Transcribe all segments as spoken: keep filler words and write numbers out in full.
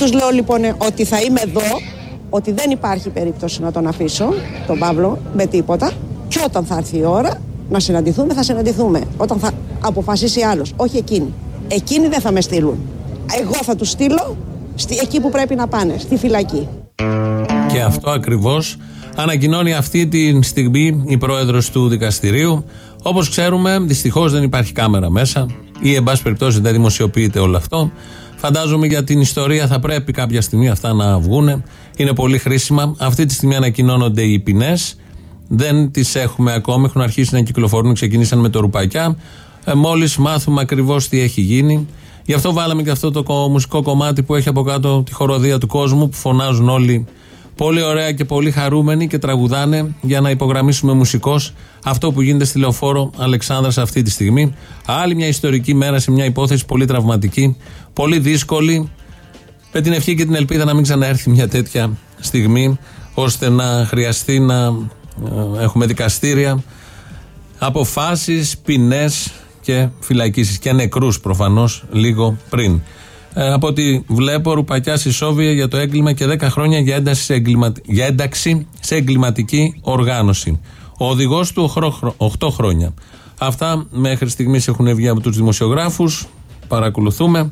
τους λέω λοιπόν ότι θα είμαι εδώ, ότι δεν υπάρχει περίπτωση να τον αφήσω, τον Παύλο, με τίποτα. Και όταν θα έρθει η ώρα να συναντηθούμε, θα συναντηθούμε. Όταν θα αποφασίσει άλλος, όχι εκείνοι. Εκείνοι δεν θα με στείλουν. Εγώ θα τους στείλω στη, εκεί που πρέπει να πάνε, στη φυλακή. Και αυτό ακριβώς ανακοινώνει αυτή τη στιγμή η πρόεδρος του δικαστηρίου. Όπως ξέρουμε, δυστυχώς δεν υπάρχει κάμερα μέσα ή εν πάση περιπτώσει δεν δημοσιοποιείται όλο αυτό. Φαντάζομαι για την ιστορία θα πρέπει κάποια στιγμή αυτά να βγούνε. Είναι πολύ χρήσιμα. Αυτή τη στιγμή ανακοινώνονται οι ποινές. Δεν τις έχουμε ακόμη. Έχουν αρχίσει να κυκλοφορούν. Ξεκινήσαν με το Ρουπακιά. Ε, μόλις μάθουμε ακριβώς τι έχει γίνει. Γι' αυτό βάλαμε και αυτό το μουσικό κομμάτι που έχει από κάτω τη χοροδία του κόσμου, που φωνάζουν όλοι πολύ ωραία και πολύ χαρούμενοι και τραγουδάνε για να υπογραμμίσουμε μουσικώς αυτό που γίνεται στη Λεωφόρο Αλεξάνδρας αυτή τη στιγμή. Άλλη μια ιστορική μέρα σε μια υπόθεση πολύ τραυματική, πολύ δύσκολη, με την ευχή και την ελπίδα να μην ξαναέρθει μια τέτοια στιγμή, ώστε να χρειαστεί να ε, έχουμε δικαστήρια, αποφάσεις, ποινές και φυλακίσεις και νεκρούς προφανώς λίγο πριν. Ε, από ό,τι βλέπω, Ρουπακιάς ισόβια για το έγκλημα και δέκα χρόνια για ένταξη σε, εγκλημα... για ένταξη σε εγκληματική οργάνωση. Ο οδηγός του οκτώ χρόνια. Αυτά μέχρι στιγμής έχουν βγει από τους δημοσιογράφους. Παρακολουθούμε.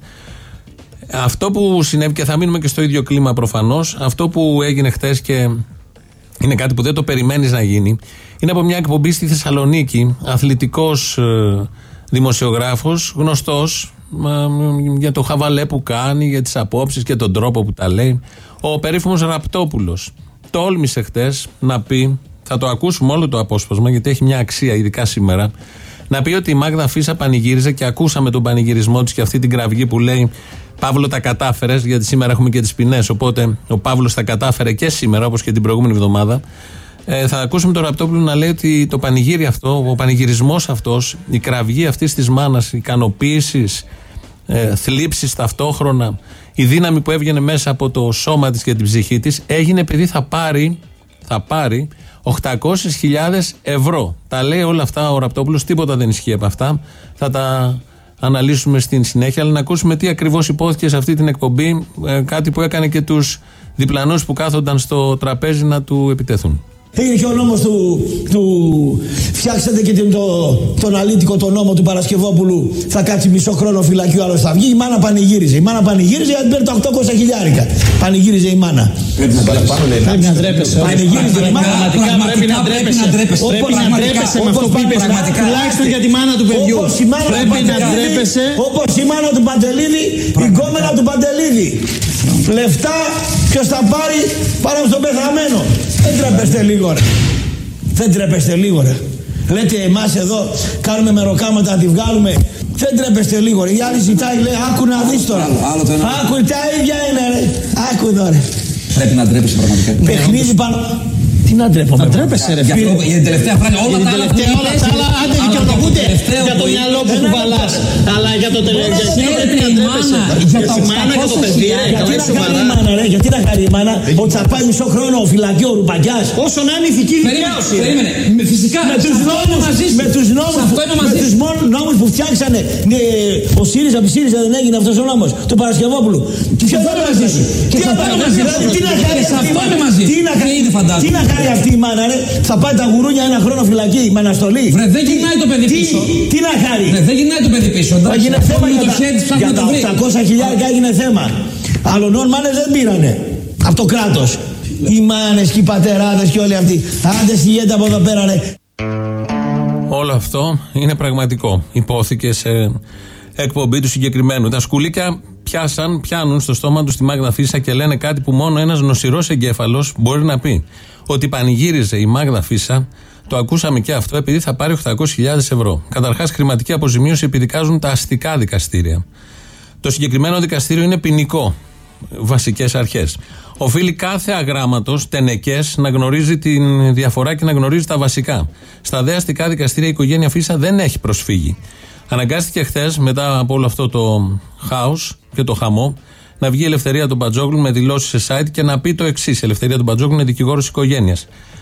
Αυτό που συνέβη, και θα μείνουμε και στο ίδιο κλίμα προφανώς, αυτό που έγινε χτες και είναι κάτι που δεν το περιμένεις να γίνει, είναι από μια εκπομπή στη Θεσσαλονίκη, αθλητικός ε, δημοσιογράφος, γνωστός για το χαβαλέ που κάνει, για τις απόψεις και τον τρόπο που τα λέει, ο περίφημος Ραπτόπουλος. Τόλμησε χτες να πει, θα το ακούσουμε όλο το απόσπασμα γιατί έχει μια αξία ειδικά σήμερα, να πει ότι η Μάγδα Φίσα πανηγύριζε, και ακούσαμε τον πανηγυρισμό της και αυτή την κραυγή που λέει Παύλο τα κατάφερες, γιατί σήμερα έχουμε και τις ποινές, οπότε ο Παύλος τα κατάφερε και σήμερα όπως και την προηγούμενη εβδομάδα. Ε, θα ακούσουμε τον Ραπτόπουλο να λέει ότι το πανηγύρι αυτό, ο πανηγυρισμός αυτός, η κραυγή αυτής της μάνας, ικανοποίησης, ε, θλίψης ταυτόχρονα, η δύναμη που έβγαινε μέσα από το σώμα της και την ψυχή της, έγινε επειδή θα πάρει, θα πάρει οκτακόσιες χιλιάδες ευρώ. Τα λέει όλα αυτά ο Ραπτόπουλος, τίποτα δεν ισχύει από αυτά. Θα τα αναλύσουμε στην συνέχεια, αλλά να ακούσουμε τι ακριβώς υπόθηκε σε αυτή την εκπομπή, ε, κάτι που έκανε και τους διπλανούς που κάθονταν στο τραπέζι να του επιτεθούν. Έγινε και ο νόμος του, του φτιάξατε και τον, τον αλήτικο τον νόμο του Παρασκευόπουλου, θα κάτσει μισό χρόνο φυλακή, ο άλλος θα βγει. Η μάνα πανηγύριζε. Η μάνα πανηγύριζε γιατί παίρνει τα οκτακόσια χιλιάρικα. Πανηγύριζε η μάνα. Πρέπει να τρέπεσαι. Πανηγύριζε η μάνα. Πραγματικά πρέπει να τρέπεσαι. Πρέπει να τρέπεσαι με αυτό που είπες. Τουλάχιστον για τη μάνα του παιδιού. Πρέπει να τρέπεσαι. Όπως η μάνα του Παντελίδη, η κόμενα του Παντελίδη. Λεφτά ποιος θα πάρει πάνω στον πεθαμένο. Δεν τρέπεστε λίγο ρε. Δεν τρέπεστε λίγο ρε. Λέτε εμάς εδώ κάνουμε μεροκάματα να τη βγάλουμε. Δεν τρέπεστε λίγο ρε. Η άλλη ζητάει, λέει, άκου να δεις τώρα. Άκου, τα ίδια είναι ρε. Άκου εδώ ρε. Πρέπει να τρέπεσαι πραγματικά. Παιχνίδι πάνω. Τι να τρέπομαι. Να τρέπεσαι ρε φίλε. Για την τελευταία φράση όλα τα άλλα άντε δικαιολογούνται για το μυαλό που κουβαλάς. Αλλά για το τελευταίο πρέπει να τρέπεσαι. Για τη μάνα και το παιδί. Γιατί να χαρεί η μάνα ότι θα πάει μισό χρόνο φυλακή ο Ρουπακιάς. Όσο να είναι ηθική δικαίωση. Περίμενε. Φυσικά. Με τους νόμους που φτιάξανε ο ΣΥΡΙΖΑ, από ΣΥΡΙΖΑ δεν έγινε αυτός ο νόμος του Παρασκευόπουλου. Και θα πάει μαζί σου. Και θα πάει μαζί σου. Τι να κάνει αυτή η μάνα. Κάνει αυτή η μάνα, ρε, θα πάει τα γουρούνια ένα χρόνο φυλακή με αναστολή. Βρε, δεν γυρνάει το παιδί πίσω. Τι, τι να χάρει. Βρε, δεν γυρνάει το παιδί πίσω. Έγινε θέμα για, τα, για τα οκτακόσια χιλιάρικα έγινε θέμα. Αλλονών μάνες δεν πήρανε. Από το κράτος. Οι μάνες και οι πατεράδες και όλοι αυτοί. Άντε συγγέντε από εδώ πέρα, ρε. Όλο αυτό είναι πραγματικό. Υπόθηκε σε εκπομπή του συγκεκριμένου. Τα σκουλίκια πιάσαν, πιάνουν στο στόμα του τη Μάγδα Φίσα και λένε κάτι που μόνο ένας νοσηρός εγκέφαλος μπορεί να πει. Ότι πανηγύριζε η Μάγδα Φίσα, το ακούσαμε και αυτό, επειδή θα πάρει οκτακόσιες χιλιάδες ευρώ. Καταρχάς, χρηματική αποζημίωση επιδικάζουν τα αστικά δικαστήρια. Το συγκεκριμένο δικαστήριο είναι ποινικό. Βασικές αρχές. Οφείλει κάθε αγράμματος, τενεκές, να γνωρίζει τη διαφορά και να γνωρίζει τα βασικά. Στα δε αστικά δικαστήρια η οικογένεια Φίσα δεν έχει προσφύγει. Αναγκάστηκε χθες, μετά από όλο αυτό το χάος και το χαμό, να βγει η Ελευθερία του Μπατζόγλου με δηλώσεις σε site και να πει το εξής. Η Ελευθερία του Μπατζόγλου είναι δικηγόρος οικογένειας.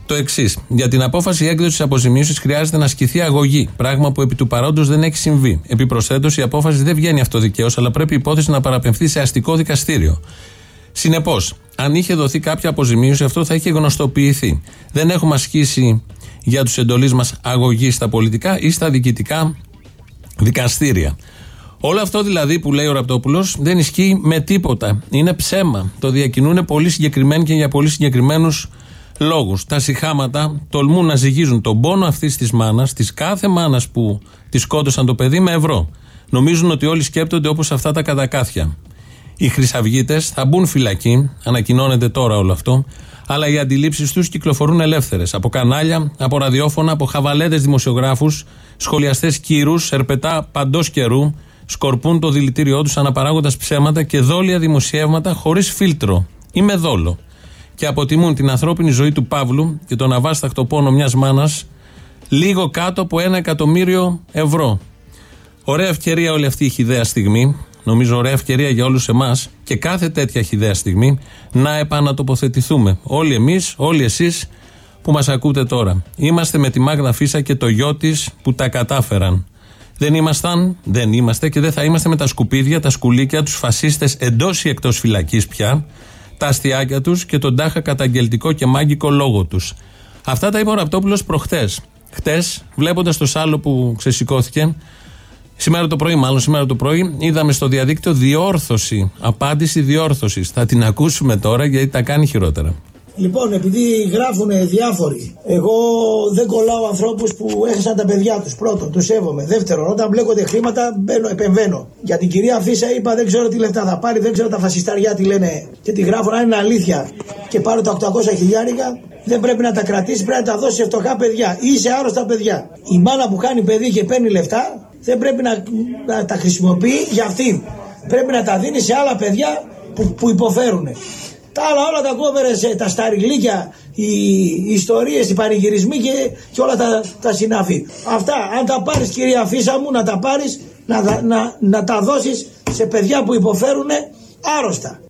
το εξής. Για την απόφαση έκδοσης αποζημίωσης χρειάζεται να ασκηθεί αγωγή. Πράγμα που επί του παρόντος δεν έχει συμβεί. Επιπροσθέτως, η απόφαση δεν βγαίνει αυτοδικαίως, αλλά πρέπει η υπόθεση να παραπεμφθεί σε αστικό δικαστήριο. Συνεπώς, αν είχε δοθεί κάποια αποζημίωση, αυτό θα είχε γνωστοποιηθεί. Δεν έχουμε ασκήσει για τους εντολείς μας αγωγή στα πολιτικά ή στα διοικητικά δικαστήρια. Όλο αυτό δηλαδή που λέει ο Ραπτόπουλος δεν ισχύει με τίποτα. Είναι ψέμα. Το διακινούν πολύ συγκεκριμένοι και για πολύ συγκεκριμένους λόγους. Τα σιχάματα τολμούν να ζυγίζουν τον πόνο αυτής της μάνας, της κάθε μάνας που τη σκότωσαν το παιδί, με ευρώ. Νομίζουν ότι όλοι σκέπτονται όπως αυτά τα κατακάθια. Οι χρυσαυγίτες θα μπουν φυλακή, ανακοινώνεται τώρα όλο αυτό, αλλά οι αντιλήψεις τους κυκλοφορούν ελεύθερες. Από κανάλια, από ραδιόφωνα, από χαβαλέδες δημοσιογράφους, σχολιαστές κύρους, ερπετά παντός καιρού, σκορπούν το δηλητήριό τους αναπαράγοντας ψέματα και δόλια δημοσιεύματα χωρίς φίλτρο ή με δόλο. Και αποτιμούν την ανθρώπινη ζωή του Παύλου και τον αβάσταχτο πόνο μιας μάνας λίγο κάτω από ένα εκατομμύριο ευρώ. Ωραία ευκαιρία όλη αυτή η χυδαία στιγμή. Νομίζω ωραία ευκαιρία για όλους εμάς και κάθε τέτοια χυδαία στιγμή να επανατοποθετηθούμε. Όλοι εμείς, όλοι εσείς που μας ακούτε τώρα. Είμαστε με τη Μάγδα Φίσα και το γιο της που τα κατάφεραν. Δεν ήμασταν, δεν είμαστε και δεν θα είμαστε με τα σκουπίδια, τα σκουλίκια, τους φασίστες εντός ή εκτός φυλακής πια, τα αστιάκια τους και τον τάχα καταγγελτικό και μάγικο λόγο τους. Αυτά τα είπε ο Ραπτόπουλος προχτές. Χτες, βλέποντας το σάλο που ξεσηκώθηκε, σήμερα το πρωί, μάλλον σήμερα το πρωί, είδαμε στο διαδίκτυο διόρθωση, απάντηση διόρθωσης. Θα την ακούσουμε τώρα γιατί τα κάνει χειρότερα. Λοιπόν, επειδή γράφουν διάφοροι, εγώ δεν κολλάω ανθρώπους που έχασαν τα παιδιά τους. Πρώτον, τους σέβομαι. Δεύτερον, όταν μπλέκονται χρήματα, μπαίνω, επεμβαίνω. Για την κυρία Φίσα είπα: δεν ξέρω τι λεφτά θα πάρει, δεν ξέρω τα φασισταριά τι λένε και τι γράφουν. Αν είναι αλήθεια και πάρω τα οκτακόσια χιλιάρικα, δεν πρέπει να τα κρατήσει, πρέπει να τα δώσει σε φτωχά παιδιά ή σε άρρωστα παιδιά. Η μάνα που κάνει παιδί και παίρνει λεφτά δεν πρέπει να, να τα χρησιμοποιεί για αυτήν. Πρέπει να τα δίνει σε άλλα παιδιά που, που υποφέρουν. Τα άλλα όλα τα κόβερες, τα σταριγλίκια, οι, οι ιστορίες, οι πανηγυρισμοί και, και όλα τα, τα συνάφη. Αυτά, αν τα πάρεις κυρία Φίσα μου, να τα πάρεις, να, να, να, να τα δώσεις σε παιδιά που υποφέρουν άρρωστα.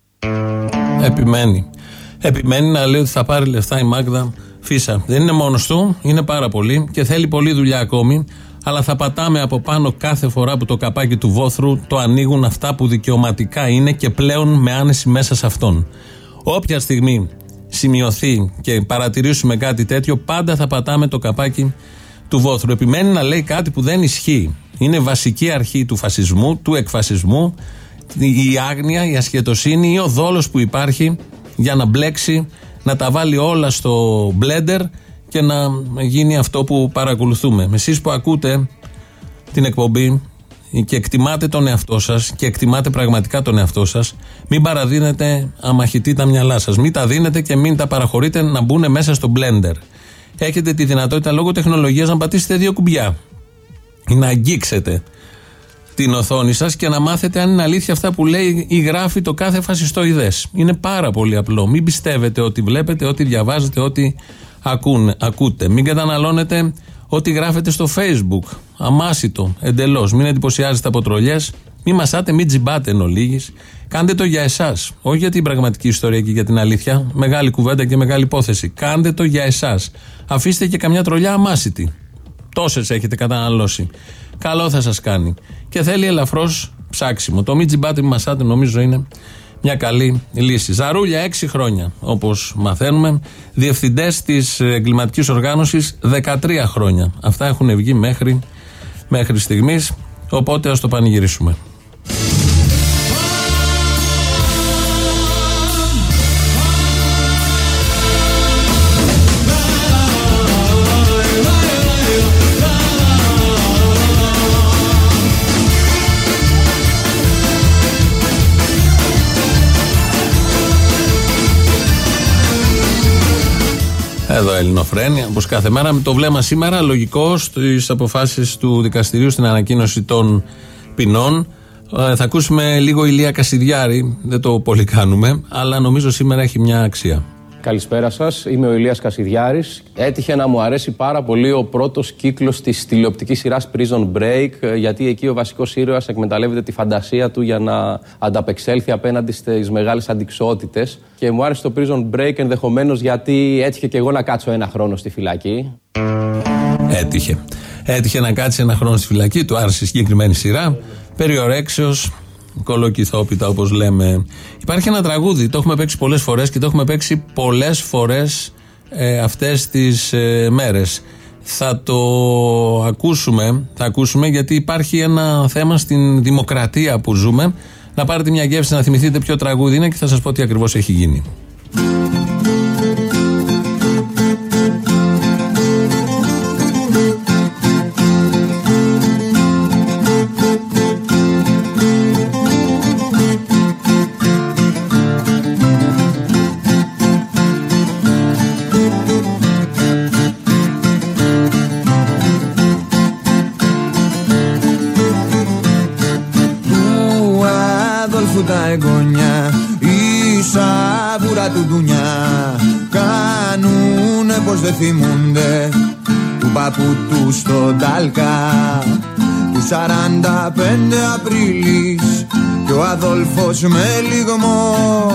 Επιμένει. Επιμένει να λέει ότι θα πάρει λεφτά η Μάγδα Φίσα. Δεν είναι μόνος του, είναι πάρα πολύ και θέλει πολλή δουλειά ακόμη. Αλλά θα πατάμε από πάνω κάθε φορά που το καπάκι του βόθρου το ανοίγουν αυτά που δικαιωματικά είναι και πλέον με άνεση μέσα σε αυτόν. Όποια στιγμή σημειωθεί και παρατηρήσουμε κάτι τέτοιο, πάντα θα πατάμε το καπάκι του βόθρου. Επιμένει να λέει κάτι που δεν ισχύει. Είναι βασική αρχή του φασισμού, του εκφασισμού, η άγνοια, η ασχετοσύνη ή ο δόλος που υπάρχει για να μπλέξει, να τα βάλει όλα στο μπλέντερ και να γίνει αυτό που παρακολουθούμε. Εσείς που ακούτε την εκπομπή και εκτιμάτε τον εαυτό σας και εκτιμάτε πραγματικά τον εαυτό σας, μην παραδίνετε αμαχητή τα μυαλά σας. Μην τα δίνετε και μην τα παραχωρείτε να μπουν μέσα στο blender. Έχετε τη δυνατότητα λόγω τεχνολογίας να πατήσετε δύο κουμπιά ή να αγγίξετε την οθόνη σας και να μάθετε αν είναι αλήθεια αυτά που λέει ή γράφει το κάθε φασιστοειδές. Είναι πάρα πολύ απλό. Μην πιστεύετε ότι βλέπετε, ότι διαβάζετε, ότι ακούνε, ακούτε. Μην καταναλώνετε ό,τι γράφετε στο Facebook. Αμάσιτο, εντελώς. Μην εντυπωσιάζετε από τρολιές. Μην μασάτε, μην τζιμπάτε εν ολίγης. Κάντε το για εσάς. Όχι για την πραγματική ιστορία και για την αλήθεια. Μεγάλη κουβέντα και μεγάλη υπόθεση. Κάντε το για εσάς. Αφήστε και καμιά τρολιά αμάσιτη. Τόσες έχετε καταναλώσει. Καλό θα σας κάνει. Και θέλει ελαφρώς ψάξιμο. Το μην τζιμπάτε, μην μασάτε, νομίζω είναι μια καλή λύση. Ζαρούλια έξι χρόνια, όπως μαθαίνουμε. Διευθυντές της εγκληματικής οργάνωσης δεκατρία χρόνια. Αυτά έχουν βγει μέχρι, μέχρι στιγμής. Οπότε ας το πανηγυρίσουμε. Εδώ Ελληνοφρένεια, όπως κάθε μέρα, με το βλέμμα σήμερα λογικό στις αποφάσεις του δικαστηρίου, στην ανακοίνωση των ποινών. Ε, θα ακούσουμε λίγο Ηλία Κασιδιάρη, δεν το πολύ κάνουμε, αλλά νομίζω σήμερα έχει μια αξία. Καλησπέρα σας, είμαι ο Ηλίας Κασιδιάρης. Έτυχε να μου αρέσει πάρα πολύ ο πρώτος κύκλος της τηλεοπτικής σειράς Prison Break, γιατί εκεί ο βασικός ήρωας εκμεταλλεύεται τη φαντασία του για να ανταπεξέλθει απέναντι στις μεγάλες αντιξότητες. Και μου άρεσε το Prison Break ενδεχομένως γιατί έτυχε και εγώ να κάτσω ένα χρόνο στη φυλακή. Έτυχε. Έτυχε να κάτσει ένα χρόνο στη φυλακή, του άρεσε η συγκεκριμένη σειρά. Περιορέξεως, κολοκυθόπιτα όπως λέμε. Υπάρχει ένα τραγούδι, το έχουμε παίξει πολλές φορές και το έχουμε παίξει πολλές φορές ε, αυτές τις ε, μέρες. Θα το ακούσουμε, θα ακούσουμε γιατί υπάρχει ένα θέμα στην δημοκρατία που ζούμε. Να πάρετε μια γεύση να θυμηθείτε ποιο τραγούδι είναι και θα σας πω τι ακριβώς έχει γίνει. Τα εγγόνια, η σαβούρα του ντουνιά κάνουνε πως δεν θυμούνται του παππού του στον Τάλκα του σαράντα πέντε Απρίλης και ο Αδόλφος με λιγμό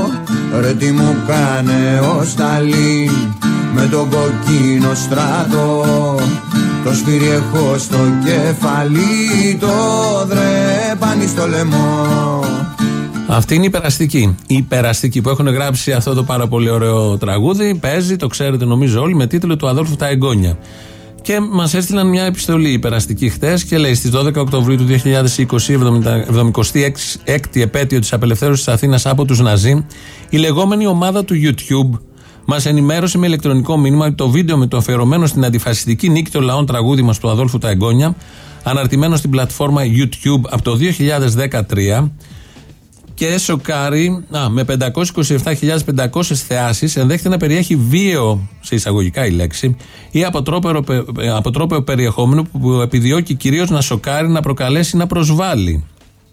ρε τι μου κάνε ο Σταλίν με τον κοκκίνο στράτο το σπίρι έχω στο κεφαλί το δρέπανι στο λαιμό. Αυτή είναι η περαστική. Η περαστική που έχουν γράψει αυτό το πάρα πολύ ωραίο τραγούδι. Παίζει, το ξέρετε νομίζω όλοι, με τίτλο του Αδόλφου τα εγγόνια. Και μας έστειλαν μια επιστολή η περαστική χτες και λέει: στις δώδεκα Οκτωβρίου του δύο χιλιάδες είκοσι, εβδομηκοστή έκτη επέτειο της απελευθέρωσης της Αθήνας από τους Ναζί, η λεγόμενη ομάδα του YouTube μας ενημέρωσε με ηλεκτρονικό μήνυμα ότι το βίντεο με το αφιερωμένο στην αντιφασιστική νίκη των λαών τραγούδι μας του Αδόλφου τα εγγόνια, αναρτημένο στην πλατφόρμα YouTube από το δύο χιλιάδες δεκατρία. Και σοκάρει, α, με πεντακόσιες είκοσι επτά χιλιάδες πεντακόσιες θεάσεις, ενδέχεται να περιέχει βίαιο, σε εισαγωγικά η λέξη, ή αποτρόπαιο, αποτρόπαιο περιεχόμενο που επιδιώκει κυρίως να σοκάρει, να προκαλέσει, να προσβάλλει.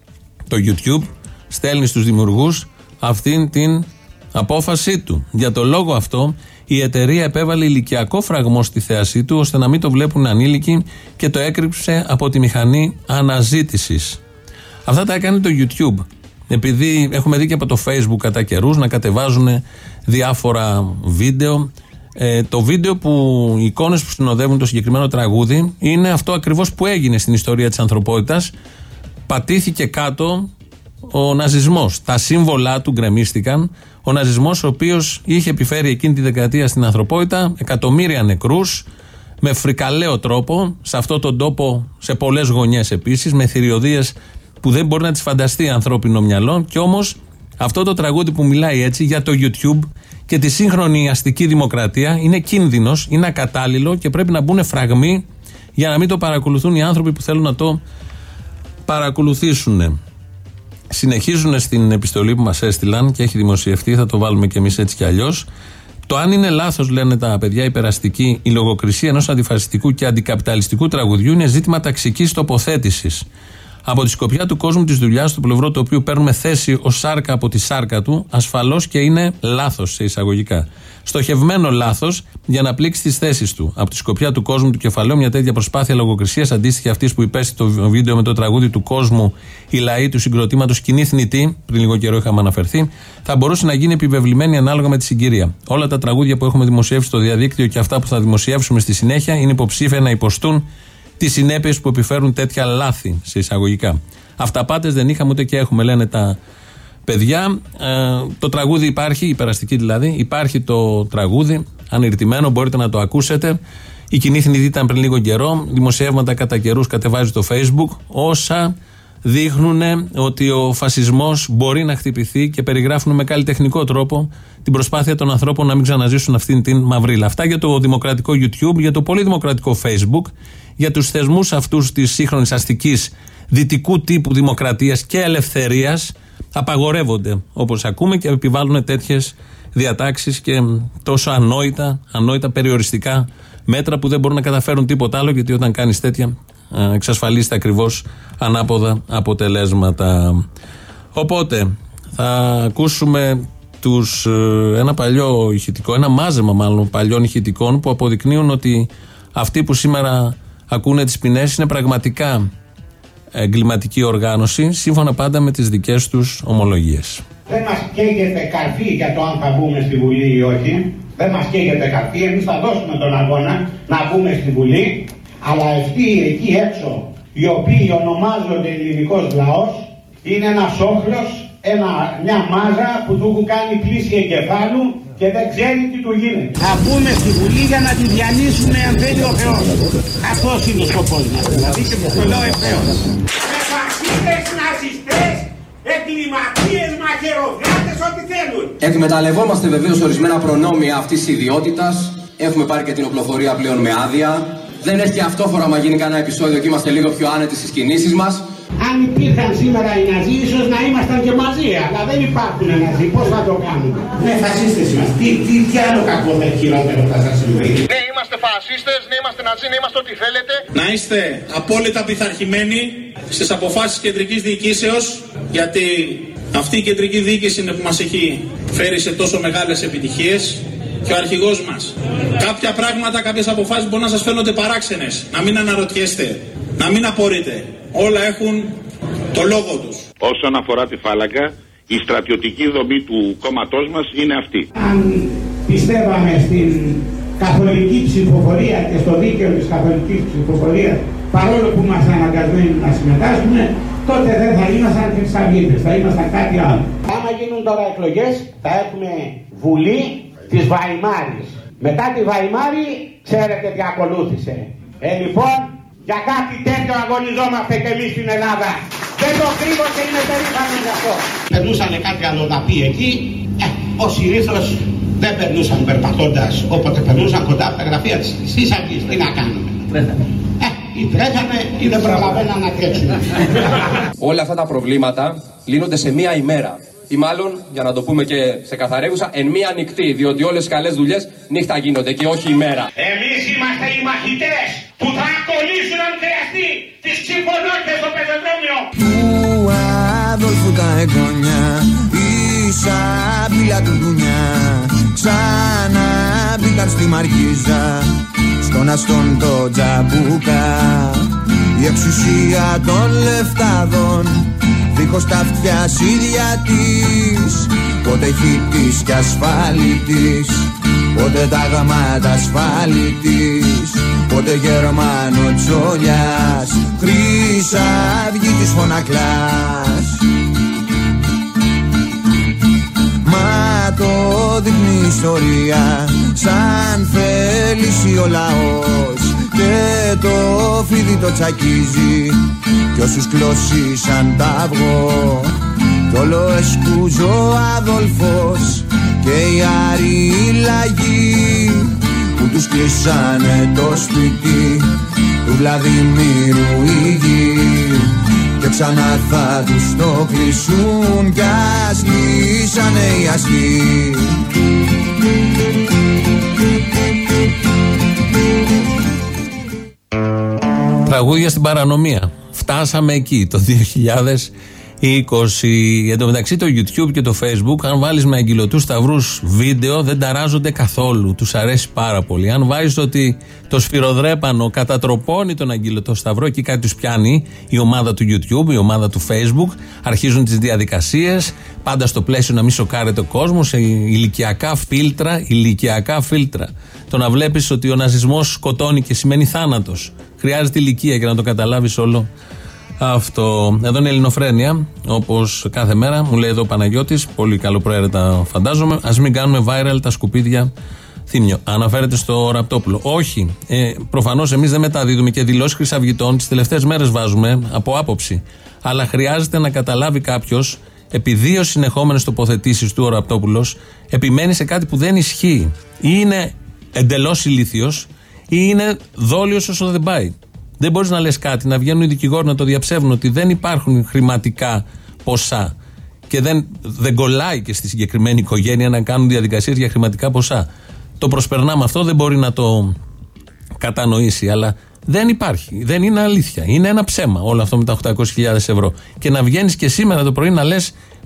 Το YouTube στέλνει στους δημιουργούς αυτήν την απόφασή του. Για το λόγο αυτό, η εταιρεία επέβαλε ηλικιακό φραγμό στη θέασή του, ώστε να μην το βλέπουν ανήλικοι και το έκρυψε από τη μηχανή αναζήτησης. Αυτά τα έκανε το YouTube. Επειδή έχουμε δει και από το Facebook κατά καιρούς να κατεβάζουν διάφορα βίντεο. Ε, το βίντεο που οι εικόνες που συνοδεύουν το συγκεκριμένο τραγούδι είναι αυτό ακριβώς που έγινε στην ιστορία της ανθρωπότητας. Πατήθηκε κάτω ο ναζισμός. Τα σύμβολά του γκρεμίστηκαν. Ο ναζισμός, ο οποίος είχε επιφέρει εκείνη τη δεκαετία στην ανθρωπότητα εκατομμύρια νεκρούς με φρικαλαίο τρόπο, σε αυτόν τον τόπο σε πολλές γωνιές επίσης, με θηριωδίες που δεν μπορεί να τις φανταστεί ανθρώπινο μυαλό. Κι όμως αυτό το τραγούδι που μιλάει έτσι για το YouTube και τη σύγχρονη αστική δημοκρατία είναι κίνδυνος, είναι ακατάλληλο και πρέπει να μπουν φραγμοί για να μην το παρακολουθούν οι άνθρωποι που θέλουν να το παρακολουθήσουν. Συνεχίζουν στην επιστολή που μας έστειλαν και έχει δημοσιευτεί, θα το βάλουμε κι εμείς έτσι κι αλλιώς. Το αν είναι λάθος, λένε τα παιδιά, η περαστική, η λογοκρισία ενός αντιφασιστικού και αντικαπιταλιστικού τραγουδιού είναι ζήτημα ταξικής τοποθέτησης. Από τη σκοπιά του κόσμου της δουλειάς, στο πλευρό του οποίου παίρνουμε θέση ως σάρκα από τη σάρκα του, ασφαλώς και είναι λάθος σε εισαγωγικά. Στοχευμένο λάθος για να πλήξει τις θέσεις του. Από τη σκοπιά του κόσμου του κεφαλαίου, μια τέτοια προσπάθεια λογοκρισίας αντίστοιχη αυτής που υπέστη το βίντεο με το τραγούδι του κόσμου, οι λαοί του συγκροτήματος Κοινή Θνητή, πριν λίγο καιρό είχαμε αναφερθεί, θα μπορούσε να γίνει επιβεβλημένη ανάλογα με τη συγκυρία. Όλα τα τραγούδια που έχουμε δημοσιεύσει στο διαδίκτυο και αυτά που θα δημοσιεύσουμε στη συνέχεια είναι υποψήφια να υποστούν τις συνέπειες που επιφέρουν τέτοια λάθη, σε εισαγωγικά. Αυταπάτες δεν είχαμε ούτε και έχουμε, λένε τα παιδιά. Ε, το τραγούδι υπάρχει, η περαστική δηλαδή, υπάρχει το τραγούδι, ανηρτημένο, μπορείτε να το ακούσετε. Η Κοινή Θνητή ήταν πριν λίγο καιρό, δημοσιεύματα κατά καιρούς κατεβάζει στο Facebook, όσα δείχνουν ότι ο φασισμός μπορεί να χτυπηθεί και περιγράφουν με καλλιτεχνικό τρόπο την προσπάθεια των ανθρώπων να μην ξαναζήσουν αυτήν την μαυρίλα. Αυτά για το δημοκρατικό YouTube, για το πολύ δημοκρατικό Facebook, για τους θεσμούς αυτούς της σύγχρονης αστικής δυτικού τύπου δημοκρατίας και ελευθερίας απαγορεύονται, όπως ακούμε, και επιβάλλουν τέτοιες διατάξεις και τόσο ανόητα, ανόητα περιοριστικά μέτρα που δεν μπορούν να καταφέρουν τίποτα άλλο, γιατί όταν κάνεις τέτοια εξασφαλίζεται ακριβώς ανάποδα αποτελέσματα. Οπότε θα ακούσουμε τους, ένα παλιό ηχητικό, ένα μάζεμα μάλλον παλιών ηχητικών που αποδεικνύουν ότι αυτοί που σήμερα ακούνε τις ποινές είναι πραγματικά εγκληματική οργάνωση, σύμφωνα πάντα με τις δικές τους ομολογίες. Δεν μας καίγεται καρφί για το αν θα μπούμε στη Βουλή ή όχι. Δεν μας καίγεται καρφί. Εμείς θα δώσουμε τον αγώνα να μπούμε στη Βουλή. Αλλά αυτοί εκεί έξω, οι οποίοι ονομάζονται ελληνικός λαός, είναι ένας όχλος, ένα, μια μάζα που του έχουν κάνει πλήση εγκεφάλου και δεν ξέρει τι του γίνεται. Θα μπούμε στη Βουλή για να τη διανύσουμε αν θέλει ο Θεός. Αυτός είναι ο σκοπός μας. Δηλαδή και που το λέω ευθέως. Με φασίστες, ναζιστές, εγκληματίες, μαχαιροδράτες, ό,τι θέλουν. Εκμεταλλευόμαστε βεβαίως ορισμένα προνόμια αυτής της ιδιότητας. Έχουμε πάρει και την οπλοφορία πλέον με άδεια. Δεν έχει και αυτόφορα μα γίνει κανένα επεισόδιο και είμαστε λίγο πιο άνετοι στις κινήσεις μας. Αν υπήρχαν σήμερα οι Ναζί, ίσως να ήμασταν και μαζί, αλλά δεν υπάρχουν Ναζί. Πώς θα το κάνουμε? Ναι, φασίστες είμαστε. Τι, τι, τι άλλο κακό δεν χειρότερο θα σας συμβεί? Ναι, είμαστε φασίστες, ναι, είμαστε Ναζί, ναι, είμαστε ό,τι θέλετε. Να είστε απόλυτα πειθαρχημένοι στις αποφάσεις κεντρικής διοικήσεως, γιατί αυτή η κεντρική διοίκηση είναι που μας έχει φέρει σε τόσο μεγάλες επιτυχίες. Και ο αρχηγός μας. Κάποια πράγματα, κάποιες αποφάσεις μπορεί να σας φαίνονται παράξενες. Να μην αναρωτιέστε, να μην απορείτε. Όλα έχουν το λόγο τους. Όσον αφορά τη φάλαγγα, η στρατιωτική δομή του κόμματός μας είναι αυτή. Αν πιστεύαμε στην καθολική ψηφοφορία και στο δίκαιο της καθολικής ψηφοφορίας, παρόλο που μας αναγκασμένοι να συμμετάσχουμε, τότε δεν θα ήμασταν χρυσαυγίτες, θα ήμασταν κάτι άλλο. Άμα γίνουν τώρα εκλογές, θα έχουμε Βουλή της Βαϊμάρης. Μετά τη Βαϊμάρη, ξέρετε τι ακολούθησε. Ε, λοιπόν, για κάτι τέτοιο αγωνιζόμαστε και εμείς στην Ελλάδα. Δεν το κρύβω και είμαι περήφανος γι' αυτό. Περνούσανε κάτι αλλοδαποί εκεί, ε, ως συνήθως δεν περνούσαν περπατώντας, όποτε περνούσαν κοντά από τα γραφεία της Χρυσής Αυγής. Τι να κάνουμε? Τρέχανε. Ε, ή τρέχανε ή δεν προλαβαίναν να τρέξουν. Όλα αυτά τα προβλήματα λύνονται σε μία ημέρα. Ή μάλλον, για να το πούμε και σε καθαρέγουσα, εν μία νυχτή, διότι όλες οι καλές δουλειές νύχτα γίνονται και όχι ημέρα. Εμείς είμαστε οι μαχητές που θα κολλήσουν αν χρειαστεί τις ψηφονότητες στο πεζοδρόμιο. Του Αδόλφου τα εγγόνια, η σάπηλα του δουνιά, ξανά μπήκαν στη Μαρκίζα, στον αστόν το τζαμπούκα. Η εξουσία των λεφτάδων, δίχως τα αυτιά ίδια της, πότε χιτής κι ασφάλιτης, πότε τα γαμάτα ασφάλιτης, πότε Γερμανο Τσόλιας, Χρυσαυγή της Φωνακλάς. Μα το δείχνει η ιστορία, σαν θέληση ο λαός, και το φίδι το τσακίζει κι όσους κλώσισαν τ' αυγό. Κι όλο εσκούζω ο Αδόλφος και οι άριοι λαγοί που τους κλείσανε το σπίτι του Βλαδιμίρου η γη, και ξανά θα τους το κλείσουν κι ας λύσανε οι αστεί. Τραγούδια στην παρανομία. Φτάσαμε εκεί το δύο χιλιάδες είκοσι. Εν τω μεταξύ το YouTube και το Facebook, αν βάλεις με αγγυλωτούς σταυρούς βίντεο, δεν ταράζονται καθόλου. Τους αρέσει πάρα πολύ. Αν βάζεις ότι το σφυροδρέπανο κατατροπώνει τον αγγυλωτό σταυρό, εκεί κάτι τους πιάνει η ομάδα του YouTube, η ομάδα του Facebook, αρχίζουν τις διαδικασίες, πάντα στο πλαίσιο να μην σοκάρεται ο κόσμος, σε ηλικιακά φίλτρα, ηλικιακά φίλτρα. Το να βλέπεις ότι ο ναζισμός σκοτώνει και σημαίνει θάνατος. Χρειάζεται ηλικία για να το καταλάβεις όλο αυτό. Εδώ είναι η Ελληνοφρένεια, όπως κάθε μέρα. Μου λέει εδώ ο Παναγιώτης, πολύ καλοπροαίρετα φαντάζομαι. Ας μην κάνουμε viral τα σκουπίδια Θύμιο. Αναφέρεται στο Ραπτόπουλο. Όχι. Ε, προφανώς εμείς δεν μεταδίδουμε και δηλώσεις χρυσαυγητών. Τις τελευταίες μέρες βάζουμε από άποψη. Αλλά χρειάζεται να καταλάβει κάποιος, επί δύο συνεχόμενες τοποθετήσεις του ο Ραπτόπουλος, επιμένει σε κάτι που δεν ισχύει. Ή είναι εντελώς ηλίθιος, ή είναι δόλιος όσο δεν πάει. Δεν μπορείς να λες κάτι, να βγαίνουν οι δικηγόροι να το διαψεύουν ότι δεν υπάρχουν χρηματικά ποσά και δεν, δεν κολλάει και στη συγκεκριμένη οικογένεια να κάνουν διαδικασίες για χρηματικά ποσά. Το προσπερνάμε αυτό, δεν μπορεί να το κατανοήσει, αλλά δεν υπάρχει. Δεν είναι αλήθεια. Είναι ένα ψέμα όλο αυτό με τα οκτακόσιες χιλιάδες ευρώ. Και να βγαίνεις και σήμερα το πρωί να λες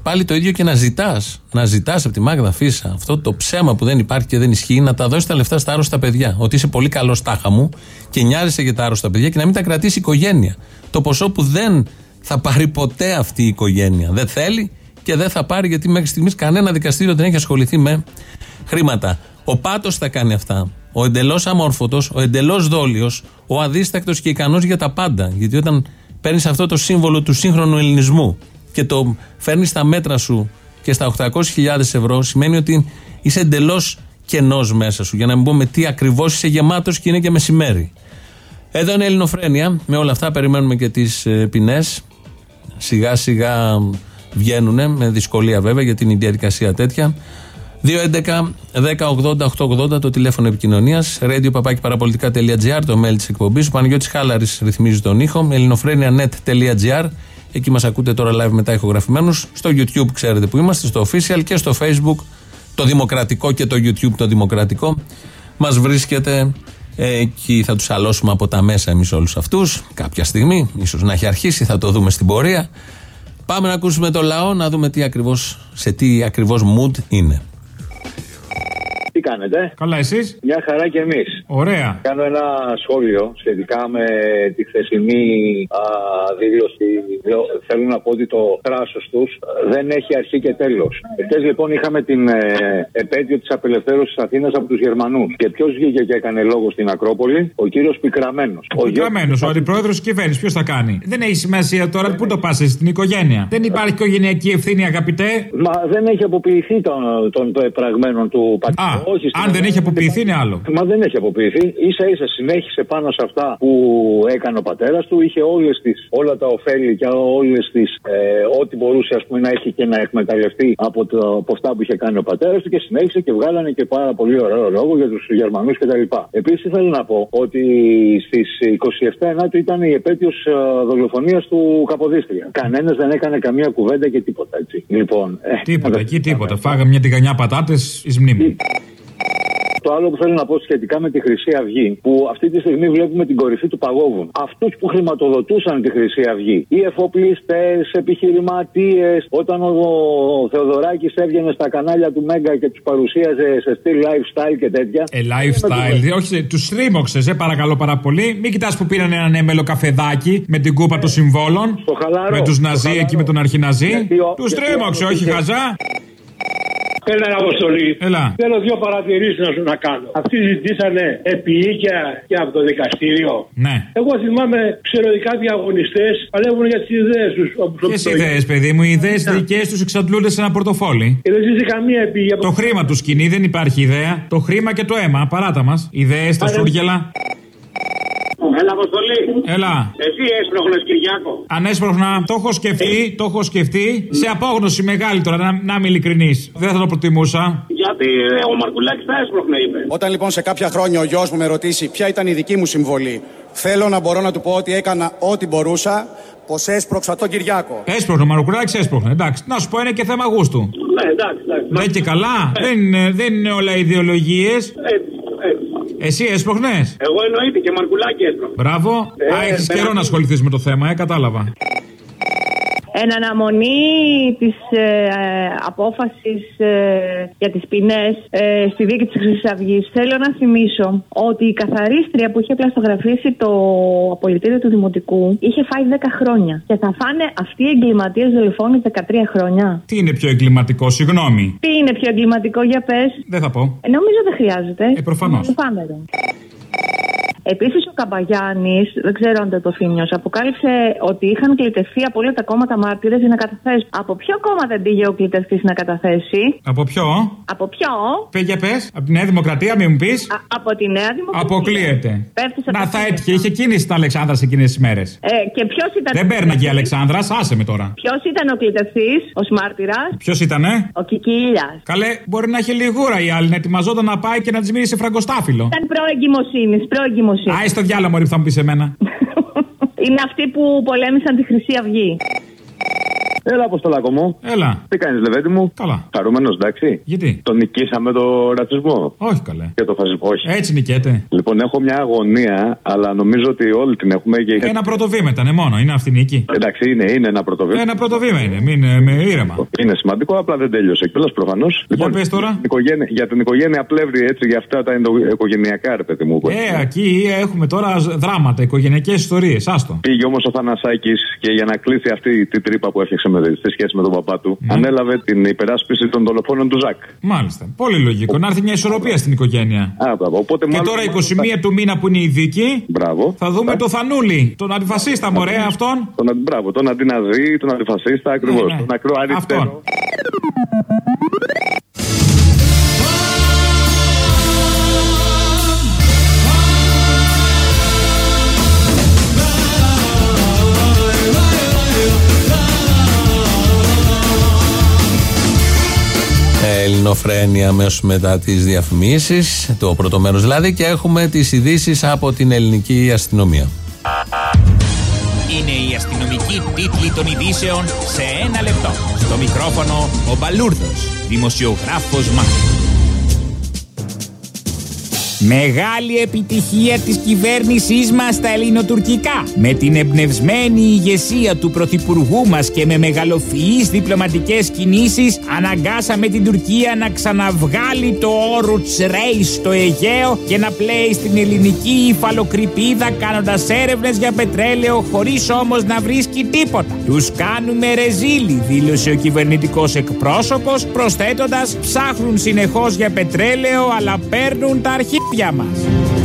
πάλι το ίδιο και να ζητάς. Να ζητάς από τη Μάγδα Φίσα αυτό το ψέμα που δεν υπάρχει και δεν ισχύει, να τα δώσει τα λεφτά στα άρρωστα παιδιά. Ότι είσαι πολύ καλός τάχα μου και νοιάζεσαι για τα άρρωστα παιδιά και να μην τα κρατήσει η οικογένεια. Το ποσό που δεν θα πάρει ποτέ αυτή η οικογένεια. Δεν θέλει και δεν θα πάρει, γιατί μέχρι στιγμής κανένα δικαστήριο δεν έχει ασχοληθεί με χρήματα. Ο Πάτος θα κάνει αυτά. Ο εντελώς αμόρφωτος, ο εντελώς δόλιος, ο αδίστακτος και ικανός για τα πάντα. Γιατί όταν παίρνεις αυτό το σύμβολο του σύγχρονου ελληνισμού και το φέρνεις στα μέτρα σου και στα οκτακόσιες χιλιάδες ευρώ, σημαίνει ότι είσαι εντελώς κενός μέσα σου. Για να μην πούμε τι ακριβώς είσαι γεμάτος και είναι και μεσημέρι. Εδώ είναι η Ελληνοφρένεια. Με όλα αυτά περιμένουμε και τις ε, ποινές. Σιγά σιγά βγαίνουνε, με δυσκολία βέβαια, γιατί είναι η διαδικασία τέτοια. δύο έντεκα δέκα ογδόντα οκτακόσια το τηλέφωνο επικοινωνίας, radio παπάκι παραπολιτικά τελεία τζι άρ το mail της εκπομπής. Ο Παναγιώτης Χάλαρης ρυθμίζει τον ήχο. ελληνοφρένια τελεία net τελεία τζι άρ, εκεί μας ακούτε τώρα live μετά ηχογραφημένους. Στο YouTube ξέρετε που είμαστε, στο official, και στο Facebook το δημοκρατικό και το YouTube το δημοκρατικό. Μας βρίσκεται εκεί, θα τους αλώσουμε από τα μέσα εμείς όλους αυτούς κάποια στιγμή, ίσως να έχει αρχίσει, θα το δούμε στην πορεία. Πάμε να ακούσουμε το λαό, να δούμε τι ακριβώς, σε τι ακριβώς mood είναι. Τι κάνετε? Καλά, εσείς? Μια χαρά και εμείς. Ωραία. Κάνω ένα σχόλιο σχετικά με τη χθεσινή α, δήλωση. Θέλω να πω ότι το θράσος τους δεν έχει αρχή και τέλος. Εχθές λοιπόν είχαμε την ε, επέτειο της απελευθέρωσης της Αθήνας από τους Γερμανούς. Και ποιος βγήκε και έκανε λόγο στην Ακρόπολη? Ο κύριος Πικραμένος. Ο Πικραμένος, ο, ο αντιπρόεδρος της κυβέρνησης. Ποιος θα κάνει? Δεν έχει σημασία τώρα, πού το πας στην οικογένεια. Δεν υπάρχει οικογενειακή ευθύνη, αγαπητέ. Μα δεν έχει αποποιηθεί των το, το επραγμένων του πατέρα. Όχι, αν δεν έχει αποποιηθεί είναι άλλο. Μα δεν έχει αποποιηθεί. Ίσα ίσα συνέχισε πάνω σε αυτά που έκανε ο πατέρας του. Είχε όλες τις, όλα τα ωφέλη και όλες τις, ε, ό,τι μπορούσε ας πούμε, να έχει και να εκμεταλλευτεί από, το, από αυτά που είχε κάνει ο πατέρας του, και συνέχισε και βγάλανε και πάρα πολύ ωραίο λόγο για τους Γερμανούς κτλ. Επίσης θέλω να πω ότι στις είκοσι επτά Ενάτου ήταν η επέτειος δολοφονίας του Καποδίστρια. Κανένας δεν έκανε καμία κουβέντα και τίποτα έτσι. Λοιπόν, ε, τίποτα, εκεί τίποτα. Φάγαμε μια τηγανιά πατάτες εις μνήμη. Το άλλο που θέλω να πω σχετικά με τη Χρυσή Αυγή, που αυτή τη στιγμή βλέπουμε την κορυφή του παγόβουνου. Αυτούς που χρηματοδοτούσαν τη Χρυσή Αυγή, οι εφοπλιστές, επιχειρηματίες, όταν ο Θεοδωράκης έβγαινε στα κανάλια του Μέγκα και τους παρουσίαζε σε στυλ lifestyle και τέτοια. Ε, lifestyle, όχι, τους τρίμωξε, σε παρακαλώ πάρα πολύ. Μην κοιτάς που πήραν έναν έμελο καφεδάκι με την κούπα των συμβόλων. Με τους Ναζί εκεί, με τον Αρχιναζί. Τους τρίμωξε, όχι χαζά. Έλα, Αποστολή. Έλα. Θέλω δύο παρατηρήσεις να σου να κάνω. Αυτοί ζητήσανε επίοικια και από το δικαστήριο. Ναι. Εγώ θυμάμαι ξεροδικά διαγωνιστές παλεύουν για τις ιδέες τους. Ποιες ιδέες, παιδί μου? Οι ιδέες δικές τους εξαντλούνται σε ένα πορτοφόλι. Και δεν ζήτησε καμία επίοικια. Το χρήμα του σκηνή, δεν υπάρχει ιδέα. Το χρήμα και το αίμα, παράτα μας. Ιδέες, τα σούργελα. Έλα, Αποστολή. Έλα. Εσύ έσπροχνες, Κυριάκο. Αν έσπροχνα, το έχω σκεφτεί, το έχω σκεφτεί. Σε απόγνωση μεγάλη τώρα, να, να είμαι ειλικρινής. Δεν θα το προτιμούσα. Γιατί ε, ο Μαρκουλάκης τα έσπροχνε, είπε. Όταν λοιπόν σε κάποια χρόνια ο γιος μου με ρωτήσει ποια ήταν η δική μου συμβολή, θέλω να μπορώ να του πω ότι έκανα ό,τι μπορούσα, πως έσπρωξα τον Κυριάκο. Έσπροχνε, ο Μαρκουλάκης έσπροχνε. Εντάξει, να σου πω, είναι και θέμα γούστου. Ναι, εντάξει, εντάξει. Δεν και καλά. Ε. Δεν, δεν είναι όλα ιδεολογίες. Ε. Εσύ έσπροχνες? Εγώ εννοείται και Μαρκουλάκη έσπροχνε. Μπράβο. Ε, Α, έχεις καιρό να ασχοληθείς με το θέμα, ε, κατάλαβα. Εν αναμονή της ε, απόφασης ε, για τις ποινές ε, στη δίκη της Χρυσής Αυγής, θέλω να θυμίσω ότι η καθαρίστρια που είχε πλαστογραφήσει το απολυτήριο του Δημοτικού είχε φάει δέκα χρόνια. Και θα φάνε αυτοί οι εγκληματίες δολοφόνοι δεκατρία χρόνια. Τι είναι πιο εγκληματικό, συγγνώμη? Τι είναι πιο εγκληματικό, για πες? Δεν θα πω. Ε, νομίζω δεν χρειάζεται. Ε, προφανώς. Επίσης ο Καμπαγιάννης, δεν ξέρω αν το υποφήνιος, αποκάλυψε ότι είχαν κλητευτεί από όλα τα κόμματα μάρτυρες για να καταθέσουν. Από ποιο κόμμα δεν πήγε ο κλητευτής να καταθέσει? Από ποιο? Από ποιο? Πες πες, από τη Νέα Δημοκρατία, μην μου πεις. Α, από τη Νέα Δημοκρατία. Αποκλείεται. Να θα έτυχε, είχε κίνηση στην Αλεξάνδρα εκείνες τις μέρες. Ε, και ποιος ήταν? Δεν πέρναγε η Αλεξάνδρα, άσε με τώρα. Ποιος ήταν ο κλητευτής, ως μάρτυρας? Ποιος ήτανε? Ο Κικίλιας. Καλέ, μπορεί να είχε λιγούρα η άλλη, να ετοιμαζόταν να πάει και να της μείνει σε φραγκοστάφυλλο. Ήταν προεγκυμοσύνης, προεγκυμοσύνης. Άι στο διάλογο, μωρή, θα μου πεις εμένα. Είναι αυτοί που πολέμησαν τη Χρυσή Αυγή. Έλα, Αποστολάκο μου. Έλα. Τι κάνεις, Λεβέντη μου? Καλά. Χαρούμενος, εντάξει. Γιατί? Τον νικήσαμε το ρατσισμό. Όχι, καλέ. Και το φασισμό, όχι. Έτσι νικέται. Λοιπόν, έχω μια αγωνία, αλλά νομίζω ότι όλοι την έχουμε. Και... Ένα πρώτο βήμα ήταν μόνο, είναι αυτή η νίκη. Εντάξει, είναι, είναι ένα πρώτο βήμα. Ένα πρώτο βήμα είναι, μην με ήρεμα. Είναι σημαντικό, απλά δεν τέλειωσε κιόλας προφανώς. Λοιπόν, πες τώρα. Για την οικογένεια, για την οικογένεια Πλεύρη, έτσι, για αυτά τα οικογενειακά, ρε παιδί μου. Ε, εκεί έχουμε τώρα δράματα, οικογενειακές ιστορίες, άστο. Πήγε όμως ο Θανασάκης και για να κλείσει αυτή την τρύπα που έφτιαξε με, στη σχέση με τον παπά του, ναι. ανέλαβε την υπεράσπιση των δολοφόνων του Ζακ. Μάλιστα. Πολύ λογικό. Ο... Να έρθει μια ισορροπία στην οικογένεια. Α, μπράβο. Οπότε, και μάλλον, τώρα είκοσι μία του μήνα που είναι η δίκη, μπράβο. Θα δούμε Α. το Θανούλη, τον αντιφασίστα, μωρέ αυτόν. Τον, μπράβο, τον αντιναζί, τον αντιφασίστα, ακριβώς. Ναι, ναι. Τον ακρό αριστερό. Ελληνοφρένεια αμέσως μετά τις διαφημίσεις, το πρώτο μέρος δηλαδή, και έχουμε τις ειδήσεις από την ελληνική αστυνομία. Είναι η αστυνομική τίτλη των ειδήσεων σε ένα λεπτό. Στο μικρόφωνο ο Μπαλούρδος, δημοσιογράφος Μάρκος. Μεγάλη επιτυχία της κυβέρνησής μας στα ελληνοτουρκικά. Με την εμπνευσμένη ηγεσία του πρωθυπουργού μας και με μεγαλοφυείς διπλωματικές κινήσεις αναγκάσαμε την Τουρκία να ξαναβγάλει το Όρουτς Ρέι στο Αιγαίο και να πλέει στην ελληνική υφαλοκρηπίδα κάνοντας έρευνες για πετρέλαιο χωρίς όμως να βρίσκει τίποτα. Τους κάνουμε ρεζίλι, δήλωσε ο κυβερνητικός εκπρόσωπος, προσθέτοντας ψάχνουν συνεχώς για πετρέλαιο αλλά παίρνουν τα αρχεία μας.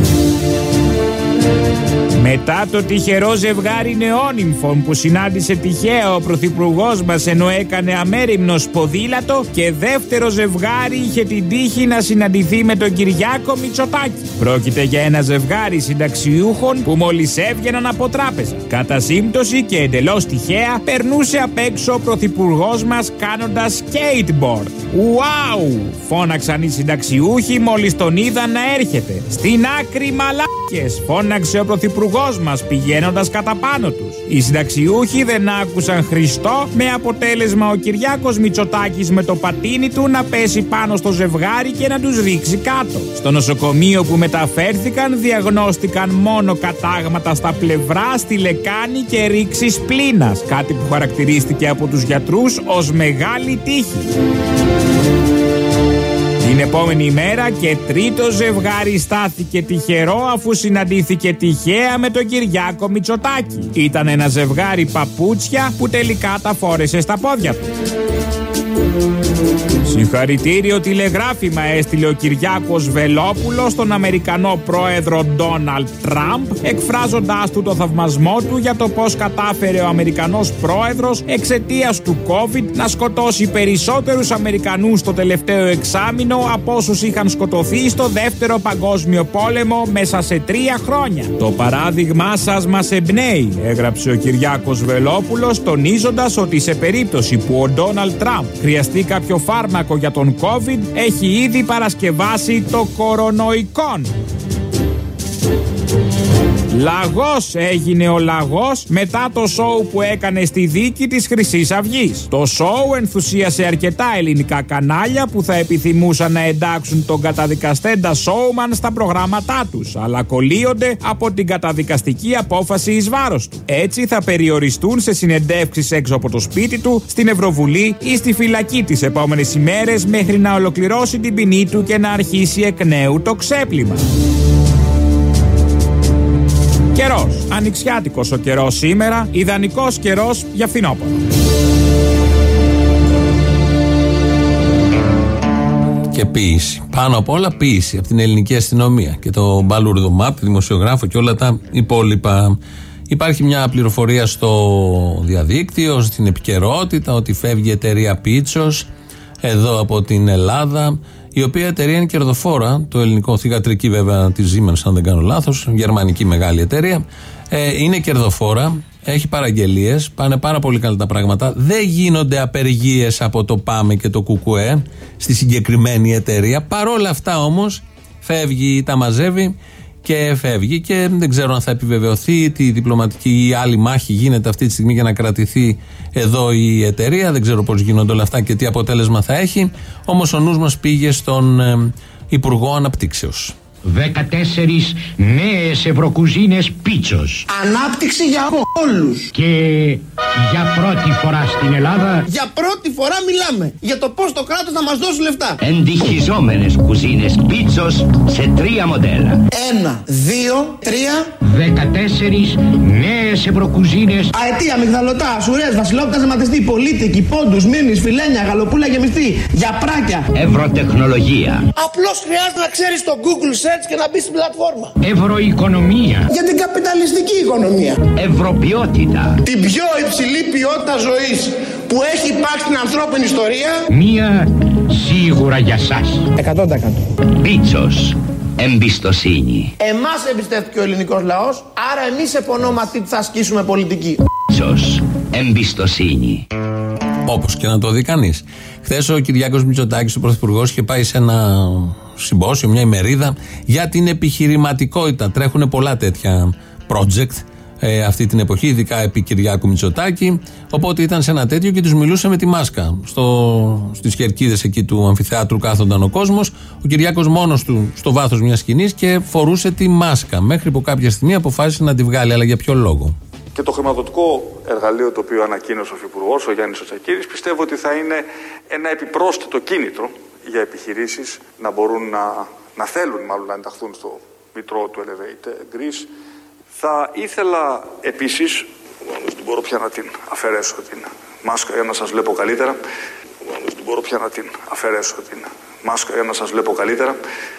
Μετά το τυχερό ζευγάρι νεόνυμφων που συνάντησε τυχαία ο πρωθυπουργός μας ενώ έκανε αμέριμνο ποδήλατο, και δεύτερο ζευγάρι είχε την τύχη να συναντηθεί με τον Κυριάκο Μητσοτάκη. Πρόκειται για ένα ζευγάρι συνταξιούχων που μόλις έβγαιναν από τράπεζα. Κατά σύμπτωση και εντελώς τυχαία περνούσε απ' έξω ο πρωθυπουργός μας κάνοντας skateboard. Ουάου! Φώναξαν οι συνταξιούχοι μόλις τον είδαν να έρχεται. Στην άκρη μαλάκες! Φώναξε ο πρωθυπουργός μας πηγαίνοντας κατά πάνω τους. Οι συνταξιούχοι δεν άκουσαν Χριστό, με αποτέλεσμα ο Κυριάκος Μητσοτάκης με το πατίνι του να πέσει πάνω στο ζευγάρι και να τους ρίξει κάτω. Στο νοσοκομείο που μεταφέρθηκαν διαγνώστηκαν μόνο κατάγματα στα πλευρά, στη λεκάνη και ρήξης πλήνας, κάτι που χαρακτηρίστηκε από τους γιατρούς ως μεγάλη τύχη. Την επόμενη μέρα και τρίτο ζευγάρι στάθηκε τυχερό αφού συναντήθηκε τυχαία με τον Κυριάκο Μητσοτάκη. Ήταν ένα ζευγάρι παπούτσια που τελικά τα φόρεσε στα πόδια του. Συγχαρητήριο τηλεγράφημα έστειλε ο Κυριάκος Βελόπουλος στον Αμερικανό πρόεδρο Ντόναλντ Τραμπ, εκφράζοντάς του το θαυμασμό του για το πώς κατάφερε ο Αμερικανός πρόεδρος εξαιτίας του COVID να σκοτώσει περισσότερους Αμερικανούς το τελευταίο εξάμηνο από όσους είχαν σκοτωθεί στο δεύτερο παγκόσμιο πόλεμο μέσα σε τρία χρόνια. Το παράδειγμά σας μας εμπνέει, έγραψε ο Κυριάκος Βελόπουλος, τονίζοντας ότι σε περίπτωση που ο Ντόναλντ Τραμπ χρειαστεί κάποιο φάρμακο για τον COVID, έχει ήδη παρασκευάσει το κορονοϊκόν. Λαγός έγινε ο λαγός μετά το σόου που έκανε στη δίκη της Χρυσής Αυγής. Το σόου ενθουσίασε αρκετά ελληνικά κανάλια που θα επιθυμούσαν να εντάξουν τον καταδικαστέντα σόουμαν στα προγράμματά τους, αλλά κολλείονται από την καταδικαστική απόφαση εις βάρος του. Έτσι θα περιοριστούν σε συνεντεύξεις έξω από το σπίτι του, στην Ευρωβουλή ή στη φυλακή τις επόμενες ημέρες μέχρι να ολοκληρώσει την ποινή του και να αρχίσει εκ νέου το ξέπλυμα. Καιρός. Ανοιξιάτικος ο καιρός σήμερα, ιδανικός καιρός για φθινόπωρο. Και ποίηση. Πάνω απ' όλα ποίηση από την ελληνική αστυνομία και το Μπαλούρδο Μαπ, δημοσιογράφο και όλα τα υπόλοιπα. Υπάρχει μια πληροφορία στο διαδίκτυο, στην επικαιρότητα, ότι φεύγει η εταιρεία Πίτσος εδώ από την Ελλάδα, η οποία εταιρεία είναι κερδοφόρα, το ελληνικό θυγατρική βέβαια τη Siemens, αν δεν κάνω λάθος, γερμανική μεγάλη εταιρεία, ε, είναι κερδοφόρα, έχει παραγγελίες, πάνε πάρα πολύ καλά τα πράγματα, δεν γίνονται απεργίες από το ΠΑΜΕ και το ΚΚΕ στη συγκεκριμένη εταιρεία, παρόλα αυτά όμως φεύγει, τα μαζεύει και φεύγει. Και δεν ξέρω αν θα επιβεβαιωθεί, τι διπλωματική ή άλλη μάχη γίνεται αυτή τη στιγμή για να κρατηθεί εδώ η εταιρεία. Δεν ξέρω πώς γίνονται όλα αυτά και τι αποτέλεσμα θα έχει. Όμως ο νους μας πήγε στον ε, Υπουργό Αναπτύξεως. δεκατέσσερις νέες ευρωκουζίνες πίτσος. Ανάπτυξη για όλους. Και για πρώτη φορά στην Ελλάδα. Για πρώτη φορά μιλάμε για το πώς το κράτος να μας δώσει λεφτά. Εντυχιζόμενες κουζίνες πίτσος σε τρία μοντέλα. Ένα, δύο, τρία. Δεκατέσσερις νέες ευρωκουζίνες. Αετία, μυγδαλωτά, σουρές, βασιλόπιτα ζεματιστή, πολίτικη, πόντους, μήνυς, φιλένια, γαλοπούλα γεμιστή, για πράκια. Ευρωτεχνολογία. Απλώς χρειάζεται να ξέρεις το Google Search και να μπει στην πλατφόρμα. Ευρωοικονομία. Για την καπιταλιστική οικονομία. Ευρωποιότητα. Την πιο υψηλή ποιότητα ζωής που έχει υπάρξει στην ανθρώπινη ιστορία. Μία σίγουρα για σας. εκατό τοις εκατό. Πίτσος. Εμπιστοσύνη. Εμάς εμπιστεύτηκε ο ελληνικός λαός, άρα εμείς επωνόματι θα ασκήσουμε πολιτική. Πίτσος. Εμπιστοσύνη. Όπως και να το δει κανείς. Χθες ο Κυριάκος Μητσοτάκης, ο Πρωθυπουργός, είχε πάει σε ένα συμπόσιο, μια ημερίδα για την επιχειρηματικότητα. Τρέχουν πολλά τέτοια project ε, αυτή την εποχή, ειδικά επί Κυριάκου Μητσοτάκη. Οπότε ήταν σε ένα τέτοιο και τους μιλούσε με τη μάσκα. Στο, στις κερκίδες εκεί του αμφιθεάτρου κάθονταν ο κόσμος. Ο Κυριάκος μόνος του στο βάθος μιας σκηνής και φορούσε τη μάσκα. Μέχρι που κάποια στιγμή αποφάσισε να τη βγάλει. Αλλά για ποιο λόγο? Και το χρηματοδοτικό εργαλείο το οποίο ανακοίνωσε ο Υφυπουργός, ο Γιάννης Οτσακύρης, πιστεύω ότι θα είναι ένα επιπρόσθετο κίνητρο για επιχειρήσεις να μπορούν να, να θέλουν μάλλον να ενταχθούν στο μητρό του Elevate Greece. Θα ήθελα επίσης, δεν μπορώ πια να την αφαιρέσω την μάσκα για να σας βλέπω καλύτερα, δεν μπορώ πια να την αφαιρέσω την μάσκα για να σας βλέπω καλύτερα.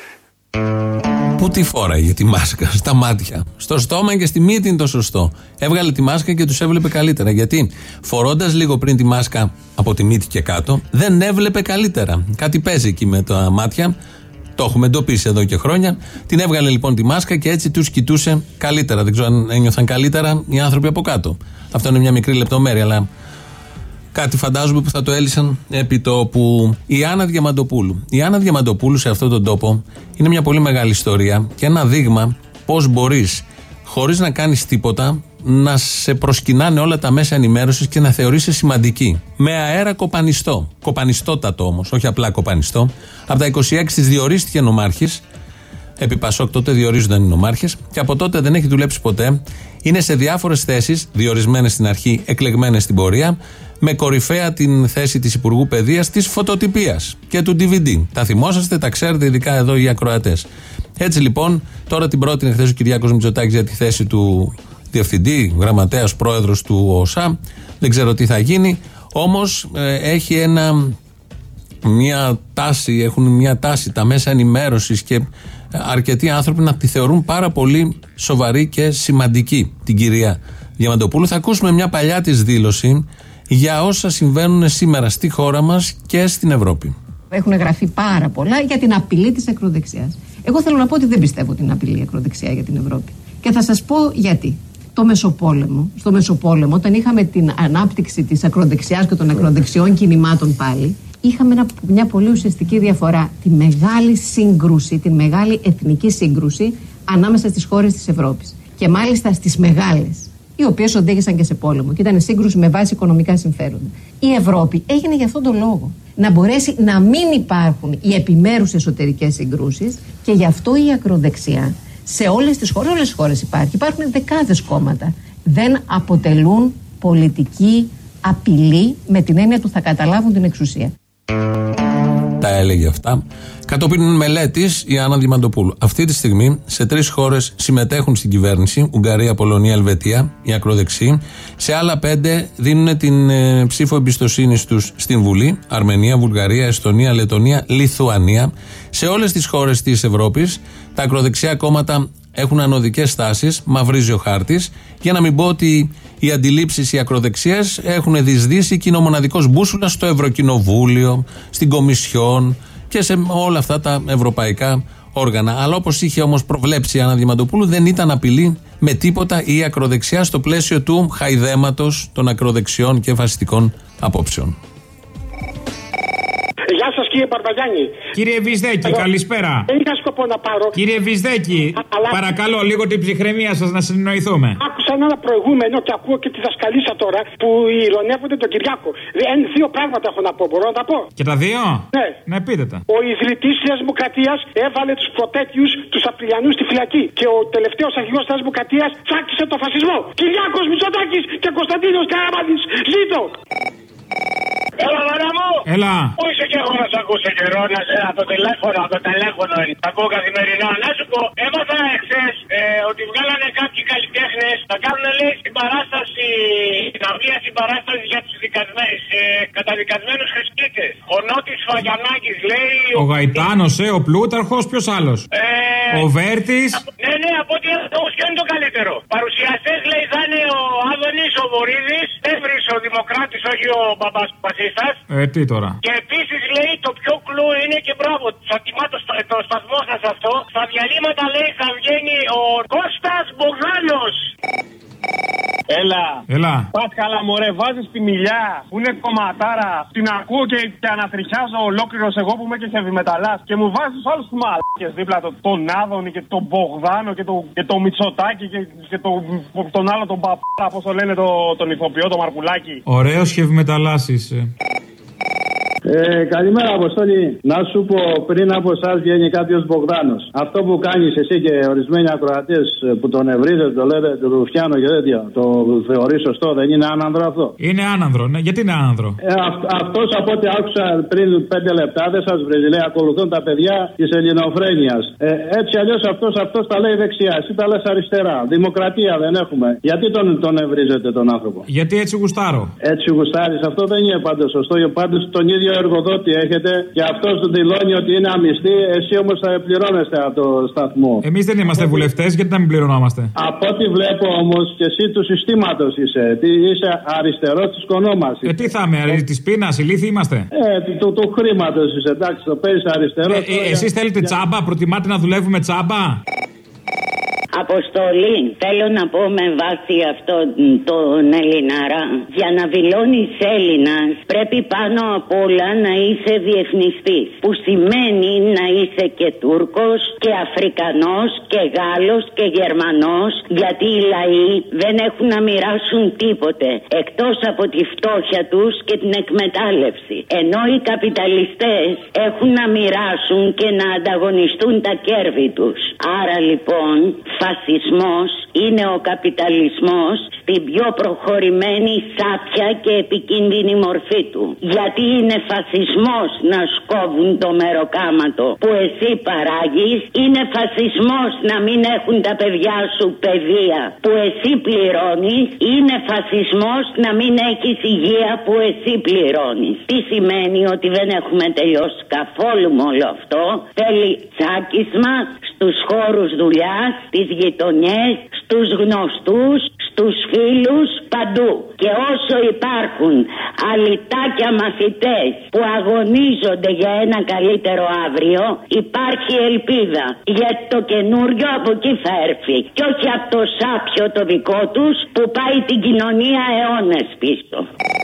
Πού τη φόραγε τη μάσκα? Στα μάτια. Στο στόμα και στη μύτη είναι το σωστό. Έβγαλε τη μάσκα και τους έβλεπε καλύτερα. Γιατί φορώντας λίγο πριν τη μάσκα από τη μύτη και κάτω, δεν έβλεπε καλύτερα. Κάτι παίζει εκεί με τα μάτια. Το έχουμε εντοπίσει εδώ και χρόνια. Την έβγαλε λοιπόν τη μάσκα και έτσι τους κοιτούσε καλύτερα. Δεν ξέρω αν ένιωθαν καλύτερα οι άνθρωποι από κάτω. Αυτό είναι μια μικρή λεπτομέρεια, αλλά κάτι φαντάζομαι που θα το έλυσαν επί τόπου. Η Άννα Διαμαντοπούλου. Η Άννα Διαμαντοπούλου σε αυτόν τον τόπο είναι μια πολύ μεγάλη ιστορία και ένα δείγμα πώς μπορείς χωρίς να κάνεις τίποτα να σε προσκυνάνε όλα τα μέσα ενημέρωσης και να θεωρείσαι σημαντική. Με αέρα κοπανιστό. Κοπανιστότατο όμως, όχι απλά κοπανιστό. Από τα είκοσι έξι της διορίστηκε νομάρχης. Επί Πασόκ τότε διορίζονταν οι νομάρχες και από τότε δεν έχει δουλέψει ποτέ. Είναι σε διάφορες θέσεις, διορισμένες στην αρχή, εκλεγμένες στην πορεία, με κορυφαία την θέση της Υπουργού Παιδείας, της φωτοτυπίας και του ντι βι ντι. Τα θυμόσαστε, τα ξέρετε, ειδικά εδώ οι ακροατές. Έτσι λοιπόν, τώρα την πρότεινε χθες ο Κυριάκος Μητσοτάκης για τη θέση του διευθυντή, γραμματέας, πρόεδρος του ΟΣΑ. Δεν ξέρω τι θα γίνει, όμως ε, έχει ένα, μια τάση, έχουν μια τάση τα μέσα ενημέρωσης και αρκετοί άνθρωποι να τη θεωρούν πάρα πολύ σοβαρή και σημαντική την κυρία Διαμαντοπούλου. Θα ακούσουμε μια παλιά της δήλωση για όσα συμβαίνουν σήμερα στη χώρα μας και στην Ευρώπη. Έχουν γραφεί πάρα πολλά για την απειλή της ακροδεξιάς. Εγώ θέλω να πω ότι δεν πιστεύω την απειλή η ακροδεξιά για την Ευρώπη. Και θα σας πω γιατί. Το Μεσοπόλεμο, στο Μεσοπόλεμο, όταν είχαμε την ανάπτυξη της ακροδεξιάς και των ακροδεξιών κινημάτων πάλι, είχαμε ένα, μια πολύ ουσιαστική διαφορά. Τη μεγάλη σύγκρουση, τη μεγάλη εθνική σύγκρουση ανάμεσα στις χώρες της Ευρώπης. Και μάλιστα στις μεγάλες, οι οποίες οδήγησαν και σε πόλεμο. Και ήταν σύγκρουση με βάση οικονομικά συμφέροντα. Η Ευρώπη έγινε για αυτόν τον λόγο. Να μπορέσει να μην υπάρχουν οι επιμέρους εσωτερικές συγκρούσεις και γι' αυτό η ακροδεξιά σε όλες τις χώρες, όλες τις χώρες υπάρχει. Υπάρχουν δεκάδες κόμματα. Δεν αποτελούν πολιτική απειλή με την έννοια του θα καταλάβουν την εξουσία. Τα έλεγε αυτά. Κατόπιν μελέτης η Άννα Διαμαντοπούλου. Αυτή τη στιγμή σε τρεις χώρες συμμετέχουν στην κυβέρνηση, Ουγγαρία, Πολωνία, Ελβετία, οι ακροδεξιοί. Σε άλλα πέντε δίνουν την ε, ψήφο εμπιστοσύνης τους στην Βουλή, Αρμενία, Βουλγαρία, Εστονία, Λετονία, Λιθουανία. Σε όλες τις χώρες της Ευρώπης τα ακροδεξιά κόμματα έχουν ανωδικές τάσεις, μαυρίζει ο χάρτης, για να μην πω ότι οι αντιλήψεις οι ακροδεξιές έχουν διεισδύσει και είναι ο μοναδικός μπούσουλα στο Ευρωκοινοβούλιο, στην Κομισιόν και σε όλα αυτά τα ευρωπαϊκά όργανα. Αλλά όπως είχε όμως προβλέψει η Άννα Διαμαντοπούλου, δεν ήταν απειλή με τίποτα η ακροδεξιά στο πλαίσιο του χαϊδέματος των ακροδεξιών και φασιστικών απόψεων. Γεια σας κύριε Μπαρμπαγιάννη. Κύριε Βυσδέκη, Εγώ... καλησπέρα. Δεν είχα σκοπό να πάρω. Κύριε Βυσδέκη, αλλά... παρακαλώ λίγο την ψυχραιμία σας να συνεννοηθούμε. Άκουσα ένα προηγούμενο και ακούω και τη δασκαλίσσα τώρα που ηρωνεύονται τον Κυριάκο. Δύο πράγματα έχω να πω, μπορώ να τα πω. Και τα δύο? Ναι. Ναι, πείτε τα. Ο ιδρυτής της Δημοκρατίας έβαλε τους προτέτιους, τους Απριλιανούς στη φυλακή. Και ο τελευταίος αρχηγός της Δημοκρατίας τσάκισε το φασισμό. Κυριάκος Μητσοτάκης και Κωνσταντίνος Καραμανλής. Ζήτω! Έλα, μάνα μου! Έλα! Πού είσαι και εγώ να σ' ακούσω καιρό, να σε από το τηλέφωνο, από το τηλέφωνο είναι. Τα ακούω καθημερινά. Να σου πω, έμαθα εχθές ε, ότι βγάλανε κάποιοι καλλιτέχνες να κάνουν, λέει, στην παράσταση, την αυλία συμπαράσταση για τους δικασμένους, ε, καταδικασμένους χρηστήτες. Ο Νότης Φαγιανάκης, λέει. Ο Γαϊτάνος, ε, ο Πλούταρχος, ποιος άλλος? Ε, ο Βέρτης. Ναι, ναι, από ό,τι ποιο είναι το καλύτερο. Παρουσιαστές, λέει, θα είναι ο Άδωνης, ο Βορίδης, Εύρης, ο Δημοκράτης, όχι ο μπαμπάς του Πασίστας. Ε, τι τώρα. Και επίσης, λέει, το πιο κλου είναι και μπράβο. Θα τιμά το, το σταθμό σας αυτό. Στα διαλύματα, λέει, θα βγαίνει ο Κώστας Μπογδάνος. Έλα. Έλα. Πας καλά, μωρέ, βάζεις τη μιλιά που είναι κομματάρα. Την ακούω και, και ανατριχιάζω ολόκληρος εγώ που είμαι και χεβιμεταλλάς. Και μου βάζεις τους άλλους μαλάκες δίπλα, το, τον Άδωνη και τον Μπογδάνο και, το, και τον Μητσοτάκη και, και το, τον άλλο τον παπάρα, πώς το λένε, το, τον ηθοποιό, τον Μαρκουλάκη. Ωραίος χεβιμεταλλάς είσαι. Ε, καλημέρα, Αποστόλη. Να σου πω, πριν από εσάς βγαίνει κάποιος Μπογδάνος. Αυτό που κάνεις εσύ και ορισμένοι ακροατές που τον ευρίζετε, το λέτε, το Ρουφιάνο και τέτοια, το θεωρείς σωστό? Δεν είναι άνανδρο αυτό? Είναι άνανδρο, ναι. Γιατί είναι άνανδρο? Ε, αυ, αυτός από ό,τι άκουσα πριν πέντε λεπτά δεν σας βρίζει. Λέει, ακολουθούν τα παιδιά της ελληνοφρένειας. Ε, έτσι αλλιώς αυτός, αυτός τα λέει δεξιά. Εσύ τα λες αριστερά. Δημοκρατία δεν έχουμε. Γιατί τον, τον ευρίζετε τον άνθρωπο? Γιατί έτσι γουστάρω. Έτσι γουστάρεις. Αυτό δεν είναι πάντως σωστό. Πάντως τον ίδιο εργοδότη έχετε και αυτός του δηλώνει ότι είναι αμυστή, εσύ όμως θα πληρώνεστε από το σταθμό. Εμείς δεν είμαστε βουλευτές, γιατί να μην πληρωνόμαστε? Από ό,τι βλέπω όμως και εσύ του συστήματος είσαι. Τι, είσαι αριστερός της κονόμας. Ε, τι θα είμαι, της πείνας, ηλίθιοι είμαστε? Ε, του, του χρήματος είσαι, εντάξει, το παίζεις αριστερό. Ε, ε, εσείς θέλετε για... τσάμπα, προτιμάτε να δουλεύουμε τσάμπα? Αποστολή, θέλω να πω με βάση αυτό τον Ελληναρά. Για να δηλώνεις Έλληνας πρέπει πάνω απ' όλα να είσαι διεθνιστής. Που σημαίνει να είσαι και Τούρκος και Αφρικανός και Γάλλος και Γερμανός. Γιατί οι λαοί δεν έχουν να μοιράσουν τίποτε εκτός από τη φτώχεια τους και την εκμετάλλευση. Ενώ οι καπιταλιστές έχουν να μοιράσουν και να ανταγωνιστούν τα κέρδη τους. Άρα λοιπόν, φασισμός είναι ο καπιταλισμός στην πιο προχωρημένη σάπια και επικίνδυνη μορφή του. Γιατί είναι φασισμός να σκόβουν το μεροκάματο που εσύ παράγεις, είναι φασισμός να μην έχουν τα παιδιά σου παιδεία που εσύ πληρώνεις, είναι φασισμός να μην έχεις υγεία που εσύ πληρώνεις. Τι σημαίνει? Ότι δεν έχουμε τελειώσει καθόλου με όλο αυτό. Θέλει τσάκισμα στους χώρους δουλειάς, στις γειτονιές, στους γνωστούς, στους φίλους, παντού. Και όσο υπάρχουν αλυτάκια μαθητές που αγωνίζονται για ένα καλύτερο αύριο, υπάρχει ελπίδα. Γιατί το καινούριο από εκεί θα έρθει. Και όχι από το σάπιο το δικό τους που πάει την κοινωνία αιώνες πίσω.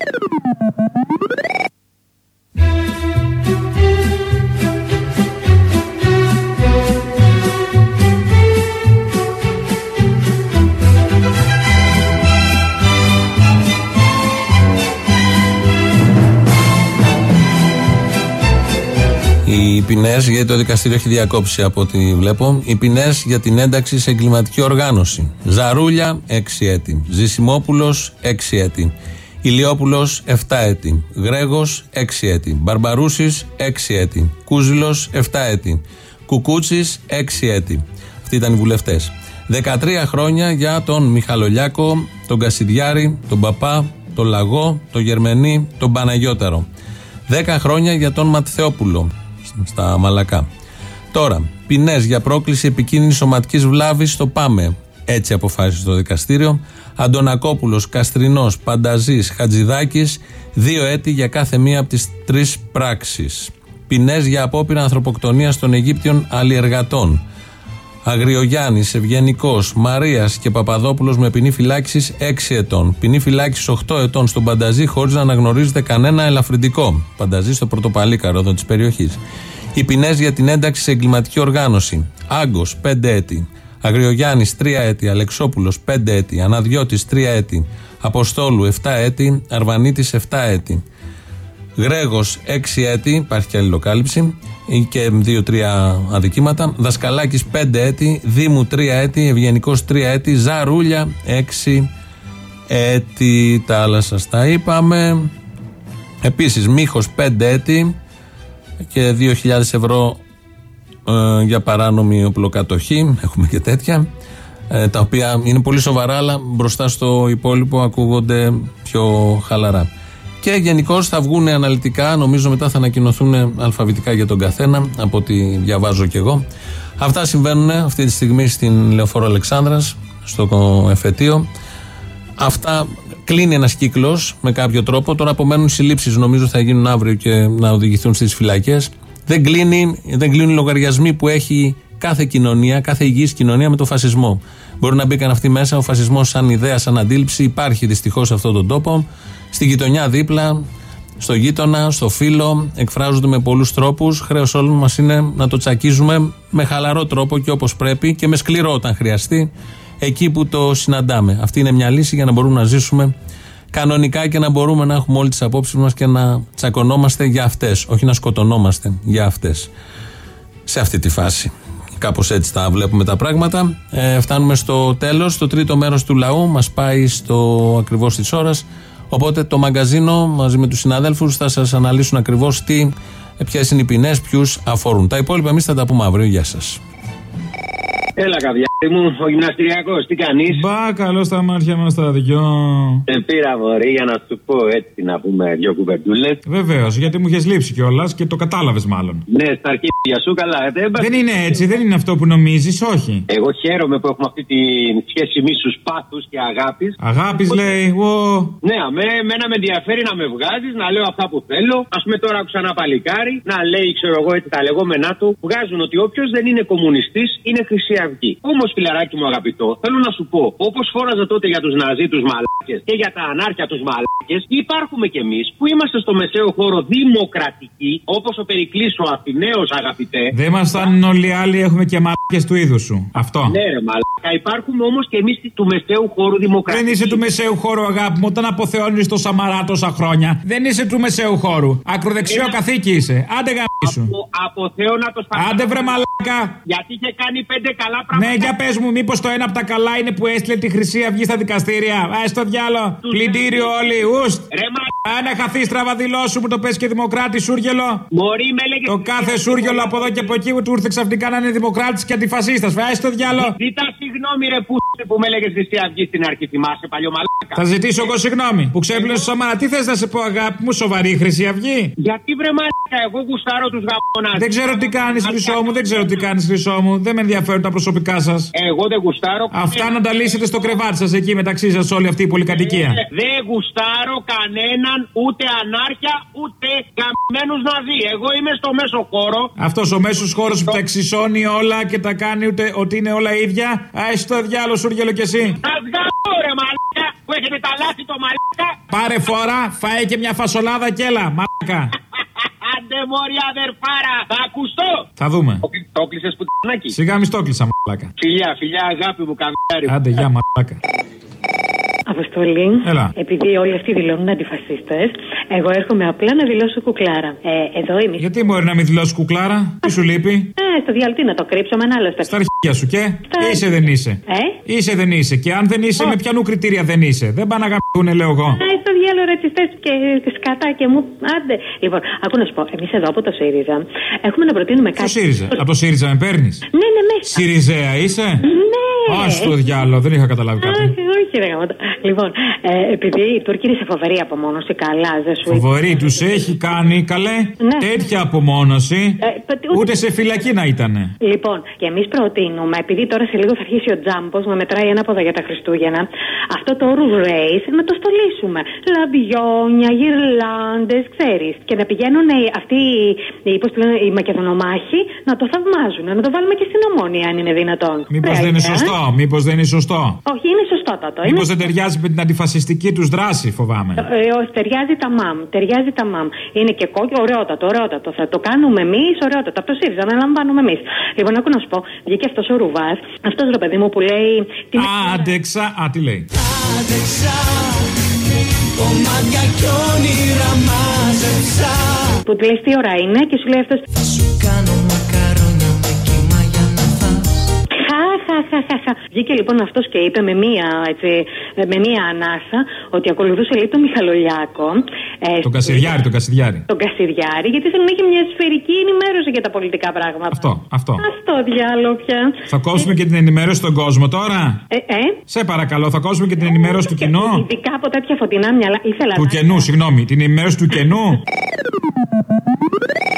Οι ποινές, γιατί το δικαστήριο έχει διακόψει από ό,τι βλέπω, οι ποινές για την ένταξη σε εγκληματική οργάνωση. Ζαρούλια, έξι έτη. Ζησιμόπουλος, έξι έτη. Ηλιόπουλος, επτά έτη. Γρέγος, έξι έτη. Μπαρμπαρούσης, έξι έτη. Κούζιλος, επτά έτη. Κουκούτσης, έξι έτη. Αυτοί ήταν οι βουλευτές. δεκατρία χρόνια για τον Μιχαλολιάκο, τον Κασιδιάρη, τον Παπά, τον Λαγό, τον Γερμενή, τον Παναγιώταρο. δέκα χρόνια για τον Ματθεόπουλο στα Μαλακά. Τώρα, ποινές για πρόκληση επικίνδυνης σωματικής βλάβης στο ΠΑΜΕ. Έτσι αποφάσισε το δικαστήριο. Αντωνακόπουλος, Καστρινός, Πανταζής, Χατζηδάκης, δύο έτη για κάθε μία από τις τρεις πράξεις. Ποινές για απόπειρα ανθρωποκτονίας των Αιγύπτιων αλλιεργατών. Αγριογιάννης, Ευγενικός, Μαρίας και Παπαδόπουλος με ποινή φυλάκισης έξι ετών. Ποινή φυλάκισης οκτώ ετών στον Πανταζή χωρίς να αναγνωρίζεται κανένα ελαφρυντικό. Πανταζή στο Πρωτοπαλίκαρο εδώ της περιοχής. Οι ποινές για την ένταξη σε εγκληματική οργάνωση. Άγκος πέντε έτη. Αγριογιάννης τρία έτη. Αλεξόπουλος πέντε έτη. Αναδιώτης τρία έτη. Αποστόλου επτά έτη. Αρβανίτης επτά έτη. Γρέγος έξι έτη, υπάρχει και αλληλοκάλυψη και δύο τρία αδικήματα. Δασκαλάκης πέντε έτη, Δήμου τρία έτη, Ευγενικός τρία έτη, Ζαρούλια έξι έτη. Τα άλλα σας τα είπαμε. Επίσης Μίχος πέντε έτη και δύο χιλιάδες ευρώ ε, για παράνομη οπλοκατοχή. Έχουμε και τέτοια, ε, τα οποία είναι πολύ σοβαρά, αλλά μπροστά στο υπόλοιπο ακούγονται πιο χαλαρά. Και γενικώς θα βγουν αναλυτικά, νομίζω μετά θα ανακοινωθούν αλφαβητικά για τον καθένα, από ό,τι διαβάζω κι εγώ. Αυτά συμβαίνουν αυτή τη στιγμή στην Λεωφόρο Αλεξάνδρας, στο εφετείο. Αυτά κλείνει ένας κύκλος με κάποιο τρόπο. Τώρα απομένουν συλλήψεις, νομίζω θα γίνουν αύριο και να οδηγηθούν στις φυλακές. Δεν, κλείνει, δεν κλείνουν οι λογαριασμοί που έχει κάθε κοινωνία, κάθε υγιής κοινωνία με το φασισμό. Μπορεί να μπήκαν αυτοί μέσα, ο φασισμός σαν ιδέα, σαν αντίληψη υπάρχει δυστυχώς σε αυτόν τον τόπο. Στη γειτονιά δίπλα, στο γείτονα, στο φίλο, εκφράζονται με πολλούς τρόπους. Χρέος όλων μας είναι να το τσακίζουμε με χαλαρό τρόπο και όπως πρέπει και με σκληρό όταν χρειαστεί, εκεί που το συναντάμε. Αυτή είναι μια λύση για να μπορούμε να ζήσουμε κανονικά και να μπορούμε να έχουμε όλες τις απόψεις μας και να τσακωνόμαστε για αυτές, όχι να σκοτωνόμαστε για αυτές. Σε αυτή τη φάση. Κάπως έτσι τα βλέπουμε τα πράγματα. Ε, φτάνουμε στο τέλος. Το τρίτο μέρος του λαού μας πάει στο ακριβώς της ώρας. Οπότε το μαγκαζίνο μαζί με τους συναδέλφους θα σας αναλύσουν ακριβώς τι, ποιες είναι οι ποινές, ποιους αφορούν. Τα υπόλοιπα εμείς θα τα πούμε αύριο. Γεια σας. Έλα, καβιάρι μου, ο γυμναστηριακός, τι κάνεις? Μπα, καλό στα μάτια μας τα δυο. Σε πήρα, μωρή, για να σου πω έτσι να πούμε δυο κουβεντούλες. Βεβαίως, γιατί μου είχες λείψει κιόλας και το κατάλαβες μάλλον. Ναι, στα αρχίδια σου, καλά. Δεν είναι έτσι, δεν είναι αυτό που νομίζεις, όχι. Εγώ χαίρομαι που έχουμε αυτή τη σχέση μίσους, πάθους και αγάπης. Αγάπης Οπότε... λέει, ο... Ναι, αμέ, εμένα με ενδιαφέρει να με βγάζεις, να λέω αυτά που θέλω. Ας πούμε τώρα άκουσα ένα παλικάρι να λέει, ξέρω εγώ, έτσι τα λεγόμενά του, βγάζουν ότι όποιος δεν είναι κομμουνιστής είναι Χρυσή Αυγή. Όμως, φιλαράκι μου αγαπητό, θέλω να σου πω, όπως φόραζα τότε για τους Ναζί τους μαλάκες και για τα ανάρχια τους μαλάκες, υπάρχουμε κι εμείς που είμαστε στο μεσαίο χώρο δημοκρατικοί, όπως ο Περικλής ο Αθηναίος, αγαπητέ. Δεν ήμασταν όλοι οι άλλοι, έχουμε και μαλάκες του είδους σου. Αυτό. Ναι, ρε μαλάκα, υπάρχουμε όμως κι εμείς του μεσαίου χώρου δημοκρατικοί. Δεν είσαι του μεσαίου χώρου, αγάπη μου, όταν αποθεώνεις το Σαμαρά τόσα χρόνια. Δεν είσαι του μεσαίου χώρου. Ακροδεξιό Ένα... καθήκη είσαι. Άντε γαμίσου. Απο... Αποθέωνα το Σαμαρά. Άντε βρε μαλάκα. Γιατί είχε κάνει πέντε καλά πράγματα. Ναι, για πες μου, μήπως το ένα από τα καλά είναι που έστειλε τη Χρυσή Αυγή στα δικαστήρια. Α, στο διάλο. Πλυντήριο όλοι. Ουστ. Αν χαθεί στραβαδηλό σου που το πες και δημοκράτη σούργελο. Μωρή με λέγε. Το κάθε σούργελο από εδώ και από εκεί που του ήρθε ξαφνικά να είναι δημοκράτης και αντιφασίστας. Α, στο διάλο. Ζητά συγγνώμη, ρε που, που με λέγε Χρυσή Αυγή στην αρχή. Θυμάσαι παλιό μαλάκα. Θα ζητήσω εγώ συγγνώμη που ξέπλυνε στο Σαμάρα. Τι θες να σε πω, αγάπη μου, σοβαρή Χρυσή Αυγή. Γιατί βρε μαλάκα, εγώ γουστάρω του γαμώνας. Δεν ξέρω τι κάνει, Χρυσό μου, δεν ξέρω τι κάνει, Χρυσό μου. Δεν με ενδιαφέρουν τα προσωπικά σας. Εγώ δεν γουστάρω. Αυτά να τα λύσετε στο κρεβάτι σας εκεί μεταξύ σας όλη αυτή η πολυκατοικία. Ε, δεν γουστάρω κανέναν, ούτε ανάρχια, ούτε καμμένους Ναζί. Εγώ είμαι στο μέσο χώρο. Αυτός ο μέσος χώρος που τα εξισώνει όλα και τα κάνει ούτε ότι είναι όλα ίδια. Α, εσύ το διάλο, σούργελο κι εσύ. Ας γαμώ ρε μαλάκα, που έχετε τα λάθη το μαλάκα. Πάρε φορά, φάε και μια φασολάδα κι έλα, μαλάκα. Άντε μωρή αδερφάρα, θα ακουστώ. Θα δούμε. Το κλείσες που τ***νάκι. Σιγά μη στο κλείσα, μαλάκα. Φιλιά, φιλιά, αγάπη μου, καβιάρι. Άντε, γεια, μαλάκα. Αποστολή, Έλα. επειδή όλοι αυτοί δηλώνουν αντιφασίστες, εγώ έρχομαι απλά να δηλώσω κουκλάρα. Ε, εδώ είμαι. Γιατί μπορεί να μην δηλώσει κουκλάρα, τι σου λείπει? Ε, στο διαλυτή να το κρύψω με ένα άλλο στεφ. Στα αρχίδια σου και. Στα... Είσαι δεν είσαι. Ε? Είσαι δεν είσαι. Και αν δεν είσαι, oh. με ποιανού κριτήρια δεν είσαι. Δεν πάνε να γαμπτούνε, λέω εγώ. Ε, στο διάλογο ρατσιστέ και σκατά και μου. Άντε. Λοιπόν, ακού να σου πω, εμεί εδώ από το ΣΥΡΙΖΑ έχουμε να προτείνουμε κάτι. Το ΣΥΡΙΖΑ. Από το ΣΥΡΙΖΑ με παίρνει. Ναι, ναι, μέσα. ΣΥΡΙΖΑ είσαι. Ναι. Άσου το διάλογο, δεν είχα καταλάβει κάτι. Όχι, ρε γαμώτα. Λοιπόν, ε, επειδή η Τούρκη είναι σε φοβερή απομόνωση, καλά, δεν σου. Φοβερή, τους έχει κάνει καλέ. Ναι. Τέτοια απομόνωση. Ε, ούτε σε φυλακή να ήτανε. Λοιπόν, και εμείς προτείνουμε, επειδή τώρα σε λίγο θα αρχίσει ο Τζάμπος να μετράει ένα πόδα για τα Χριστούγεννα, αυτό το Rouge Race να το στολίσουμε. Λαμπιόνια, γυρλάντες, ξέρεις. Και να πηγαίνουν αυτοί οι, πώς λένε, οι Μακεδονομάχοι να το θαυμάζουν. Να το βάλουμε και στην Ομόνια, αν είναι δυνατόν. Μήπως δεν είναι σωστό, μήπως δεν είναι σωστό. Όχι, είναι σωστότατο. Μήπως δεν ταιριάζει με την αντιφασιστική τους δράση, φοβάμαι. Ε, ε, ταιριάζει τα μαμ. Ταιριάζει τα μαμ. Είναι και κόκκινο, ωραιότατο, ωραιότατο. Θα το κάνουμε εμείς, ωραιότατο. Από το ΣΥΡΙΖΑ να λαμβάνουμε εμείς. Λοιπόν, ακούω να σου πω, βγήκε αυτό ο Ρουβάς, αυτό ρε παιδί μου που λέει. Άντεξα, α, τι λέει. Άντεξα, κομμάτια κι όνειρα μάζεψα. Που του λέει τι ώρα είναι και σου λέει αυτό. Θα σου κάνω μακαρόνια με κύμα για να φας. Χαχαχαχαχα. Βγήκε λοιπόν αυτός και είπε με μία, έτσι, με μία ανάσα ότι ακολουθούσε λέει τον Μιχαλολιάκο. Ε, τον Κασιδιάρη, τον Κασιδιάρη. Τον Κασιδιάρη, γιατί θέλουν να έχει μια σφαιρική ενημέρωση για τα πολιτικά πράγματα. Αυτό, αυτό. Αυτό διάλογο πια. Θα κόσουμε ε, και την ενημέρωση στον κόσμο τώρα. Ε, ε. Σε παρακαλώ, θα κόσουμε και την ενημέρωση ε, του κοινού. Ειδικά από τέτοια φωτεινά μυαλά. Ήθελα του να... κενού, συγγνώμη, την ενημέρωση του κενού.